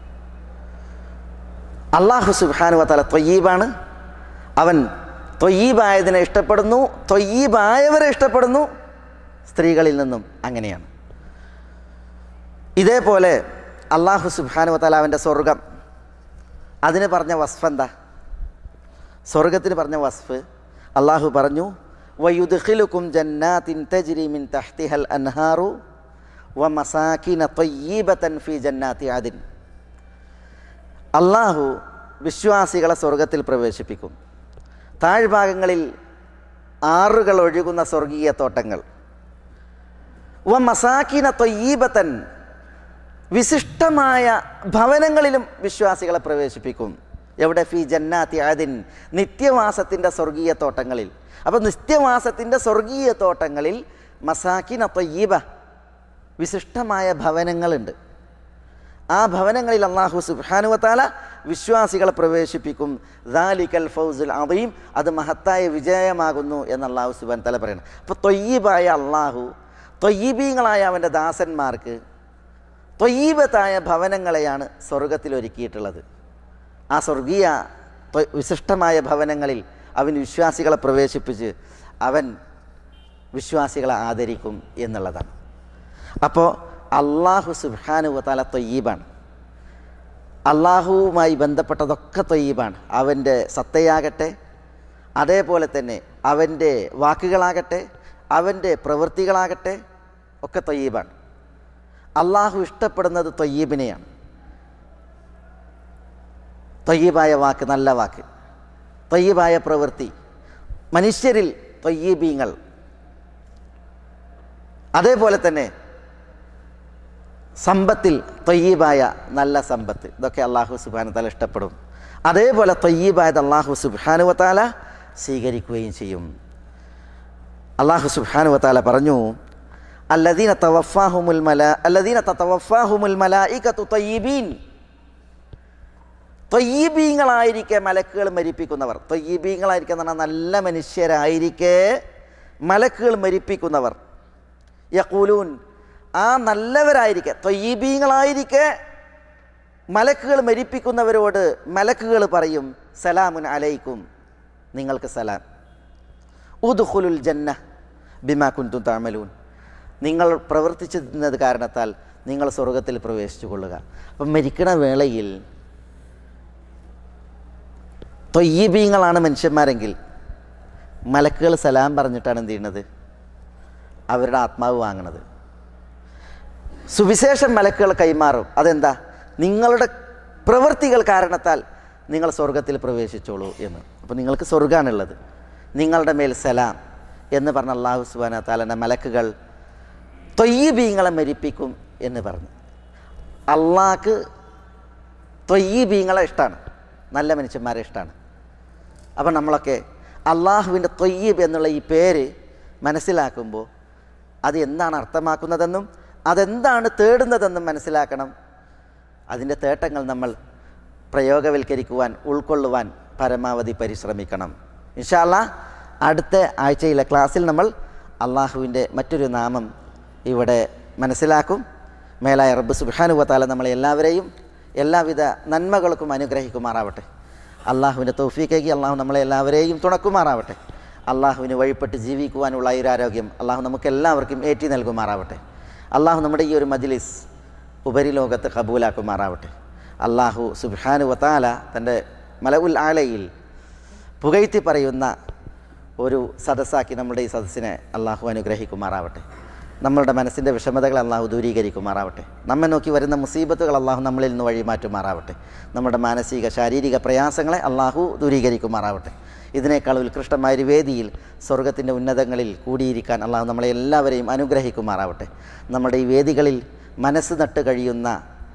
അല്ലാഹു സുബ്ഹാനഹു വ തആല ത്വയ്യിബാണ്. അവൻ ത്വയ്യിബായതിനെ ഇഷ്ടപ്പെടുന്നു, ത്വയ്യിബായവരെ ഇഷ്ടപ്പെടുന്നു. സ്ത്രീകളിൽ നിന്നും അങ്ങനെയാണ്. ഇതേപോലെ അല്ലാഹു സുബ്ഹാനഹു വ തആല അവൻ്റെ സ്വർഗം, അതിന് പറഞ്ഞ വസ്ഫ് എന്താ? സ്വർഗത്തിന് പറഞ്ഞ വസ്ഫ് അല്ലാഹു പറഞ്ഞു, വയുദ്ഖിലുകും ജന്നാത്തിൻ തജ്രി മിൻ തഹ്തിഹൽ അൻഹാറു വമസാകിന ത്വയ്യിബതൻ ഫീ ജന്നാത്തി അദ്ൻ. അല്ലാഹു വിശ്വാസികളെ സ്വർഗത്തിൽ പ്രവേശിപ്പിക്കും. താഴ്ഭാഗങ്ങളിൽ ആറുകൾ ഒഴുകുന്ന സ്വർഗീയ തോട്ടങ്ങൾ. വമസാകിന ത്വയ്യിബതൻ, വിശിഷ്ടമായ ഭവനങ്ങളിലും വിശ്വാസികളെ പ്രവേശിപ്പിക്കും. എവിടെ? ഫീ ജന്നാത്തി അദ്ൻ, നിത്യവാസത്തിൻ്റെ സ്വർഗീയ തോട്ടങ്ങളിൽ. അപ്പോൾ നിത്യവാസത്തിൻ്റെ സ്വർഗീയ തോട്ടങ്ങളിൽ മസാകിന ത്വയ്യിബ, വിശിഷ്ടമായ ഭവനങ്ങളുണ്ട്. ആ ഭവനങ്ങളിൽ അല്ലാഹു സുബ്ഹാനഹു വ തആല വിശ്വാസികളെ പ്രവേശിപ്പിക്കും. ദാലിക്കൽ ഫൗസുൽ അദീം, അത് മഹത്തായ വിജയമാകുന്നു എന്ന് അല്ലാഹു സുബ്ഹാനഹു വ തആല പറയുന്നത്. അപ്പോൾ ത്വയ്യിബായ അല്ലാഹു ത്വയ്യിബീങ്ങളായ അവൻ്റെ ദാസന്മാർക്ക് ത്വയ്യിബത്തായ ഭവനങ്ങളെയാണ് സ്വർഗത്തിൽ ഒരുക്കിയിട്ടുള്ളത്. ആ സ്വർഗീയ വിശിഷ്ടമായ ഭവനങ്ങളിൽ അവൻ വിശ്വാസികളെ പ്രവേശിപ്പിച്ച് അവൻ വിശ്വാസികളെ ആദരിക്കും എന്നുള്ളതാണ്. അപ്പോൾ അല്ലാഹു സുബ്ഹാനഹു വ തആല ത്വയ്യിബാണ്. അല്ലാഹുവുമായി ബന്ധപ്പെട്ടതൊക്കെ ത്വയ്യിബാണ്. അവൻ്റെ സത്തയാകട്ടെ, അതേപോലെ തന്നെ അവൻ്റെ വാക്കുകളാകട്ടെ, അവൻ്റെ പ്രവൃത്തികളാകട്ടെ, ഒക്കെ ത്വയ്യിബാണ്. അല്ലാഹു ഇഷ്ടപ്പെടുന്നത് ത്വയ്യിബിനെയാണ്. ത്വയ്യിബായ വാക്ക്, നല്ല വാക്ക്, ത്വയ്യിബായ പ്രവൃത്തി, മനുഷ്യരിൽ ത്വയ്യിബീങ്ങൾ. അതേപോലെ തന്നെ സമ്പത്തിൽ ത്വയ്യിബായ നല്ല സമ്പത്ത്, ഇതൊക്കെ അല്ലാഹു സുബ്ഹാനഹു വ തആല ഇഷ്ടപ്പെടും. അതേപോലെ ത്വയ്യിബായത് അല്ലാഹു സുബ്ഹാനഹു വ തആല സ്വീകരിക്കുകയും ചെയ്യും. അല്ലാഹു സുബ്ഹാനഹു വ തആല പറഞ്ഞു, അല്ലദീന തവഫാഹുമുൽ മലാ അല്ലദീന തതവഫാഹുമുൽ മലായികതു ത്വയ്യിബീൻ. ത്വയ്യിബീങ്ങളായിരിക്കെ മലക്കുകൾ മരിപ്പിക്കുന്നവർ. ത്വയ്യിബീങ്ങളായിരിക്കെ എന്ന് പറഞ്ഞാൽ നല്ല മനുഷ്യരായിരിക്കെ മലക്കുകൾ മരിപ്പിക്കുന്നവർ. യഖൂലൂൻ, ആ നല്ലവരായിരിക്കെ, ത്വയ്യിബീങ്ങളായിരിക്കെ മലക്കുകൾ മരിപ്പിക്കുന്നവരോട് മലക്കുകൾ പറയും, സലാമുൻ അലൈക്കും, നിങ്ങൾക്ക് സലാം. ഉദ്ഖുലുൽ ജന്ന ബിമാ കുൻതും തഅമലൂൻ, നിങ്ങൾ പ്രവർത്തിച്ചത് കാരണത്താൽ നിങ്ങൾ സ്വർഗത്തിൽ പ്രവേശിച്ചു കൊള്ളുക. അപ്പം മരിക്കണ വേളയിൽ ത്വയ്യിബീങ്ങളാണ് മനുഷ്യന്മാരെങ്കിൽ മലക്കുകൾ സലാം പറഞ്ഞിട്ടാണ് എന്ത് ചെയ്യുന്നത്? അവരുടെ ആത്മാവ് വാങ്ങണത്. സുവിശേഷം മലക്കുകൾ കൈമാറും. അതെന്താ? നിങ്ങളുടെ പ്രവൃത്തികൾ കാരണത്താൽ നിങ്ങൾ സ്വർഗത്തിൽ പ്രവേശിച്ചോളൂ എന്ന്. അപ്പോൾ നിങ്ങൾക്ക് സ്വർഗ്ഗമാണുള്ളത്, നിങ്ങളുടെ മേൽ സലാം എന്ന് പറഞ്ഞ അല്ലാഹു സുബ്ഹാനഹു വ തആല മലക്കുകൾ ത്വയ്യിബീങ്ങളെ മരിപ്പിക്കും എന്ന് പറഞ്ഞു. അള്ളാഹ്ക്ക് ത്വയ്യിബീങ്ങളെ ഇഷ്ടമാണ്, നല്ല മനുഷ്യന്മാരെ ഇഷ്ടമാണ്. അപ്പം നമ്മളൊക്കെ അള്ളാഹുവിൻ്റെ ത്വയ്യിബ് എന്നുള്ള ഈ പേര് മനസ്സിലാക്കുമ്പോൾ അത് എന്താണ് അർത്ഥമാക്കുന്നതെന്നും അതെന്താണ് തേടുന്നതെന്നും മനസ്സിലാക്കണം. അതിൻ്റെ തേട്ടങ്ങൾ നമ്മൾ പ്രയോഗവൽക്കരിക്കുവാൻ, ഉൾക്കൊള്ളുവാൻ പരമാവധി പരിശ്രമിക്കണം. ഇൻഷാ അല്ലാഹ് അടുത്ത ആഴ്ചയിലെ ക്ലാസ്സിൽ നമ്മൾ അള്ളാഹുവിൻ്റെ മറ്റൊരു നാമം ഇവിടെ മനസ്സിലാക്കും. മേലായ റബ്ബ് സുബ്ഹാനഹു വ തആല നമ്മളെ എല്ലാവരെയും എല്ലാവിധ നന്മകൾക്കും അനുഗ്രഹിക്കുമാറാവട്ടെ. അള്ളാഹുവിൻ്റെ തൗഫീഖേകി അള്ളാഹു നമ്മളെ എല്ലാവരെയും തുണക്കുമാറാവട്ടെ. അള്ളാഹുവിന് വഴിപ്പെട്ട് ജീവിക്കുവാനുള്ള ഐരാരോഗ്യം അള്ളാഹു നമുക്ക് എല്ലാവർക്കും ഏറ്റി നൽകുമാറാവട്ടെ. അള്ളാഹു നമ്മുടെ ഈ ഒരു മജ്ലിസ് ഉപരിലോകത്ത് ഖബൂലാക്കുമാറാവട്ടെ. അള്ളാഹു സുബ്ഹാനഹു വ തആല തൻ്റെ മലഉൽ ആലയിൽ പുകഴ്ത്തി പറയുന്ന ഒരു സദസ്സാക്കി നമ്മുടെ ഈ സദസ്സിനെ അള്ളാഹു അനുഗ്രഹിക്കുമാറാവട്ടെ. നമ്മളുടെ മനസ്സിൻ്റെ വിഷമതകൾ അള്ളാഹു ദൂരീകരിക്കുമാറാവട്ടെ. നമ്മെ നോക്കി വരുന്ന മുസീബത്തുകൾ അള്ളാഹു നമ്മളിൽ നിന്ന് വഴിമാറ്റുമാറാവട്ടെ. നമ്മുടെ മാനസിക ശാരീരിക പ്രയാസങ്ങളെ അള്ളാഹു ദൂരീകരിക്കുമാറാവട്ടെ. ഇതിനേക്കാൾ ഉത്കൃഷ്ടമായൊരു വേദിയിൽ സ്വർഗത്തിൻ്റെ ഉന്നതങ്ങളിൽ കൂടിയിരിക്കാൻ അള്ളാഹു നമ്മളെ എല്ലാവരെയും അനുഗ്രഹിക്കുമാറാവട്ടെ. നമ്മുടെ ഈ വേദികളിൽ മനസ്സ് നട്ട് കഴിയുന്ന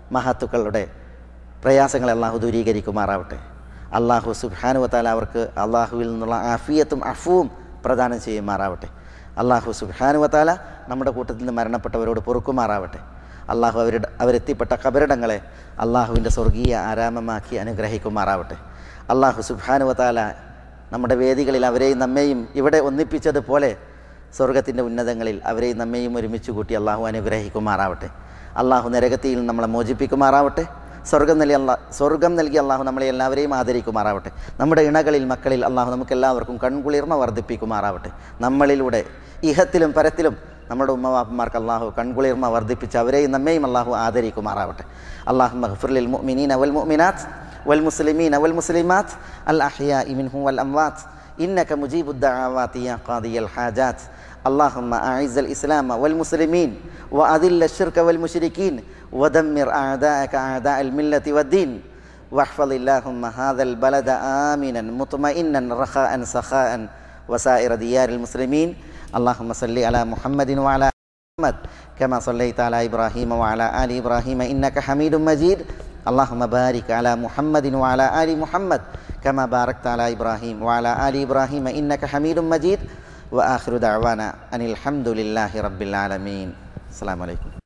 മഹത്തുക്കളുടെ പ്രയാസങ്ങളെ അള്ളാഹു ദൂരീകരിക്കുമാറാവട്ടെ. അള്ളാഹു സുബ്ഹാനഹു വ തആല അവർക്ക് അള്ളാഹുവിൽ നിന്നുള്ള ആഫിയത്തും അഫുവും പ്രദാനം ചെയ്യുമാറാവട്ടെ. അള്ളാഹു സുബ്ഹാനഹു വ തആല നമ്മുടെ കൂട്ടത്തിൽ നിന്ന് മരണപ്പെട്ടവരോട് പൊറുക്കുമാറാവട്ടെ. അള്ളാഹു അവരുടെ അവരെത്തിപ്പെട്ട ഖബറിടങ്ങളെ അള്ളാഹുവിൻ്റെ സ്വർഗീയ ആരാമമാക്കി അനുഗ്രഹിക്കുമാറാവട്ടെ. അള്ളാഹു സുബ്ഹാനഹു വ തആല നമ്മുടെ വേദികളിൽ അവരെയും നമ്മെയും ഇവിടെ ഒന്നിപ്പിച്ചതുപോലെ സ്വർഗത്തിൻ്റെ ഉന്നതങ്ങളിൽ അവരെയും നമ്മെയും ഒരുമിച്ച് കൂട്ടി അള്ളാഹു അനുഗ്രഹിക്കുമാറാവട്ടെ. അള്ളാഹു നരകത്തിയിൽ നമ്മളെ മോചിപ്പിക്കുമാറാവട്ടെ. സ്വർഗം നൽകി അല്ലാ സ്വർഗം നൽകി അള്ളാഹു നമ്മളെ എല്ലാവരെയും ആദരിക്കുമാറാവട്ടെ. നമ്മുടെ ഇണകളിൽ മക്കളിൽ അള്ളാഹു നമുക്കെല്ലാവർക്കും കൺകുളിർമ വർദ്ധിപ്പിക്കുമാറാവട്ടെ. നമ്മളിലൂടെ ഇഹത്തിലും പരത്തിലും നമ്മുടെ ഉമ്മവാപ്പന്മാർക്ക് അള്ളാഹു കൺകുളിർമ വർദ്ധിപ്പിച്ച് അവരെയും നമ്മെയും അള്ളാഹു ആദരിക്കുമാറാവട്ടെ. അല്ലാഹുമ്മ ഗ്ഫിർ ലിൽ മുഅ്മിനീന വൽ മുഅ്മിനാത്ത് വൽ മുസ്ലിമീന വൽ മുസ്ലിമാത്ത് അൽ അഹ്യാഇ മിൻഹും വൽ അംവാത്ത് ഇന്നക മുജീബുദ് ദഅവാതി യാ ഖാദിയൽ ഹാജാത്ത്. اللهم أعز الإسلام والمسلمين وأذل الشرك والمشركين ودمر أعداءك أعداء الملة والدين واحفظ اللهم هذا البلد آمنا مطمئنا رخاء سخاء وسائر ديار المسلمين. اللهم صل على محمد وعلى محمد كما صليت على إبراهيم وعلى آل إبراهيم إنك حميد مجيد. اللهم بارك على محمد وعلى آل محمد كما باركت على إبراهيم وعلى آل إبراهيم إنك حميد مجيد. وآخر دعوانا أن الحمد لله رب العالمين. السلام عليكم.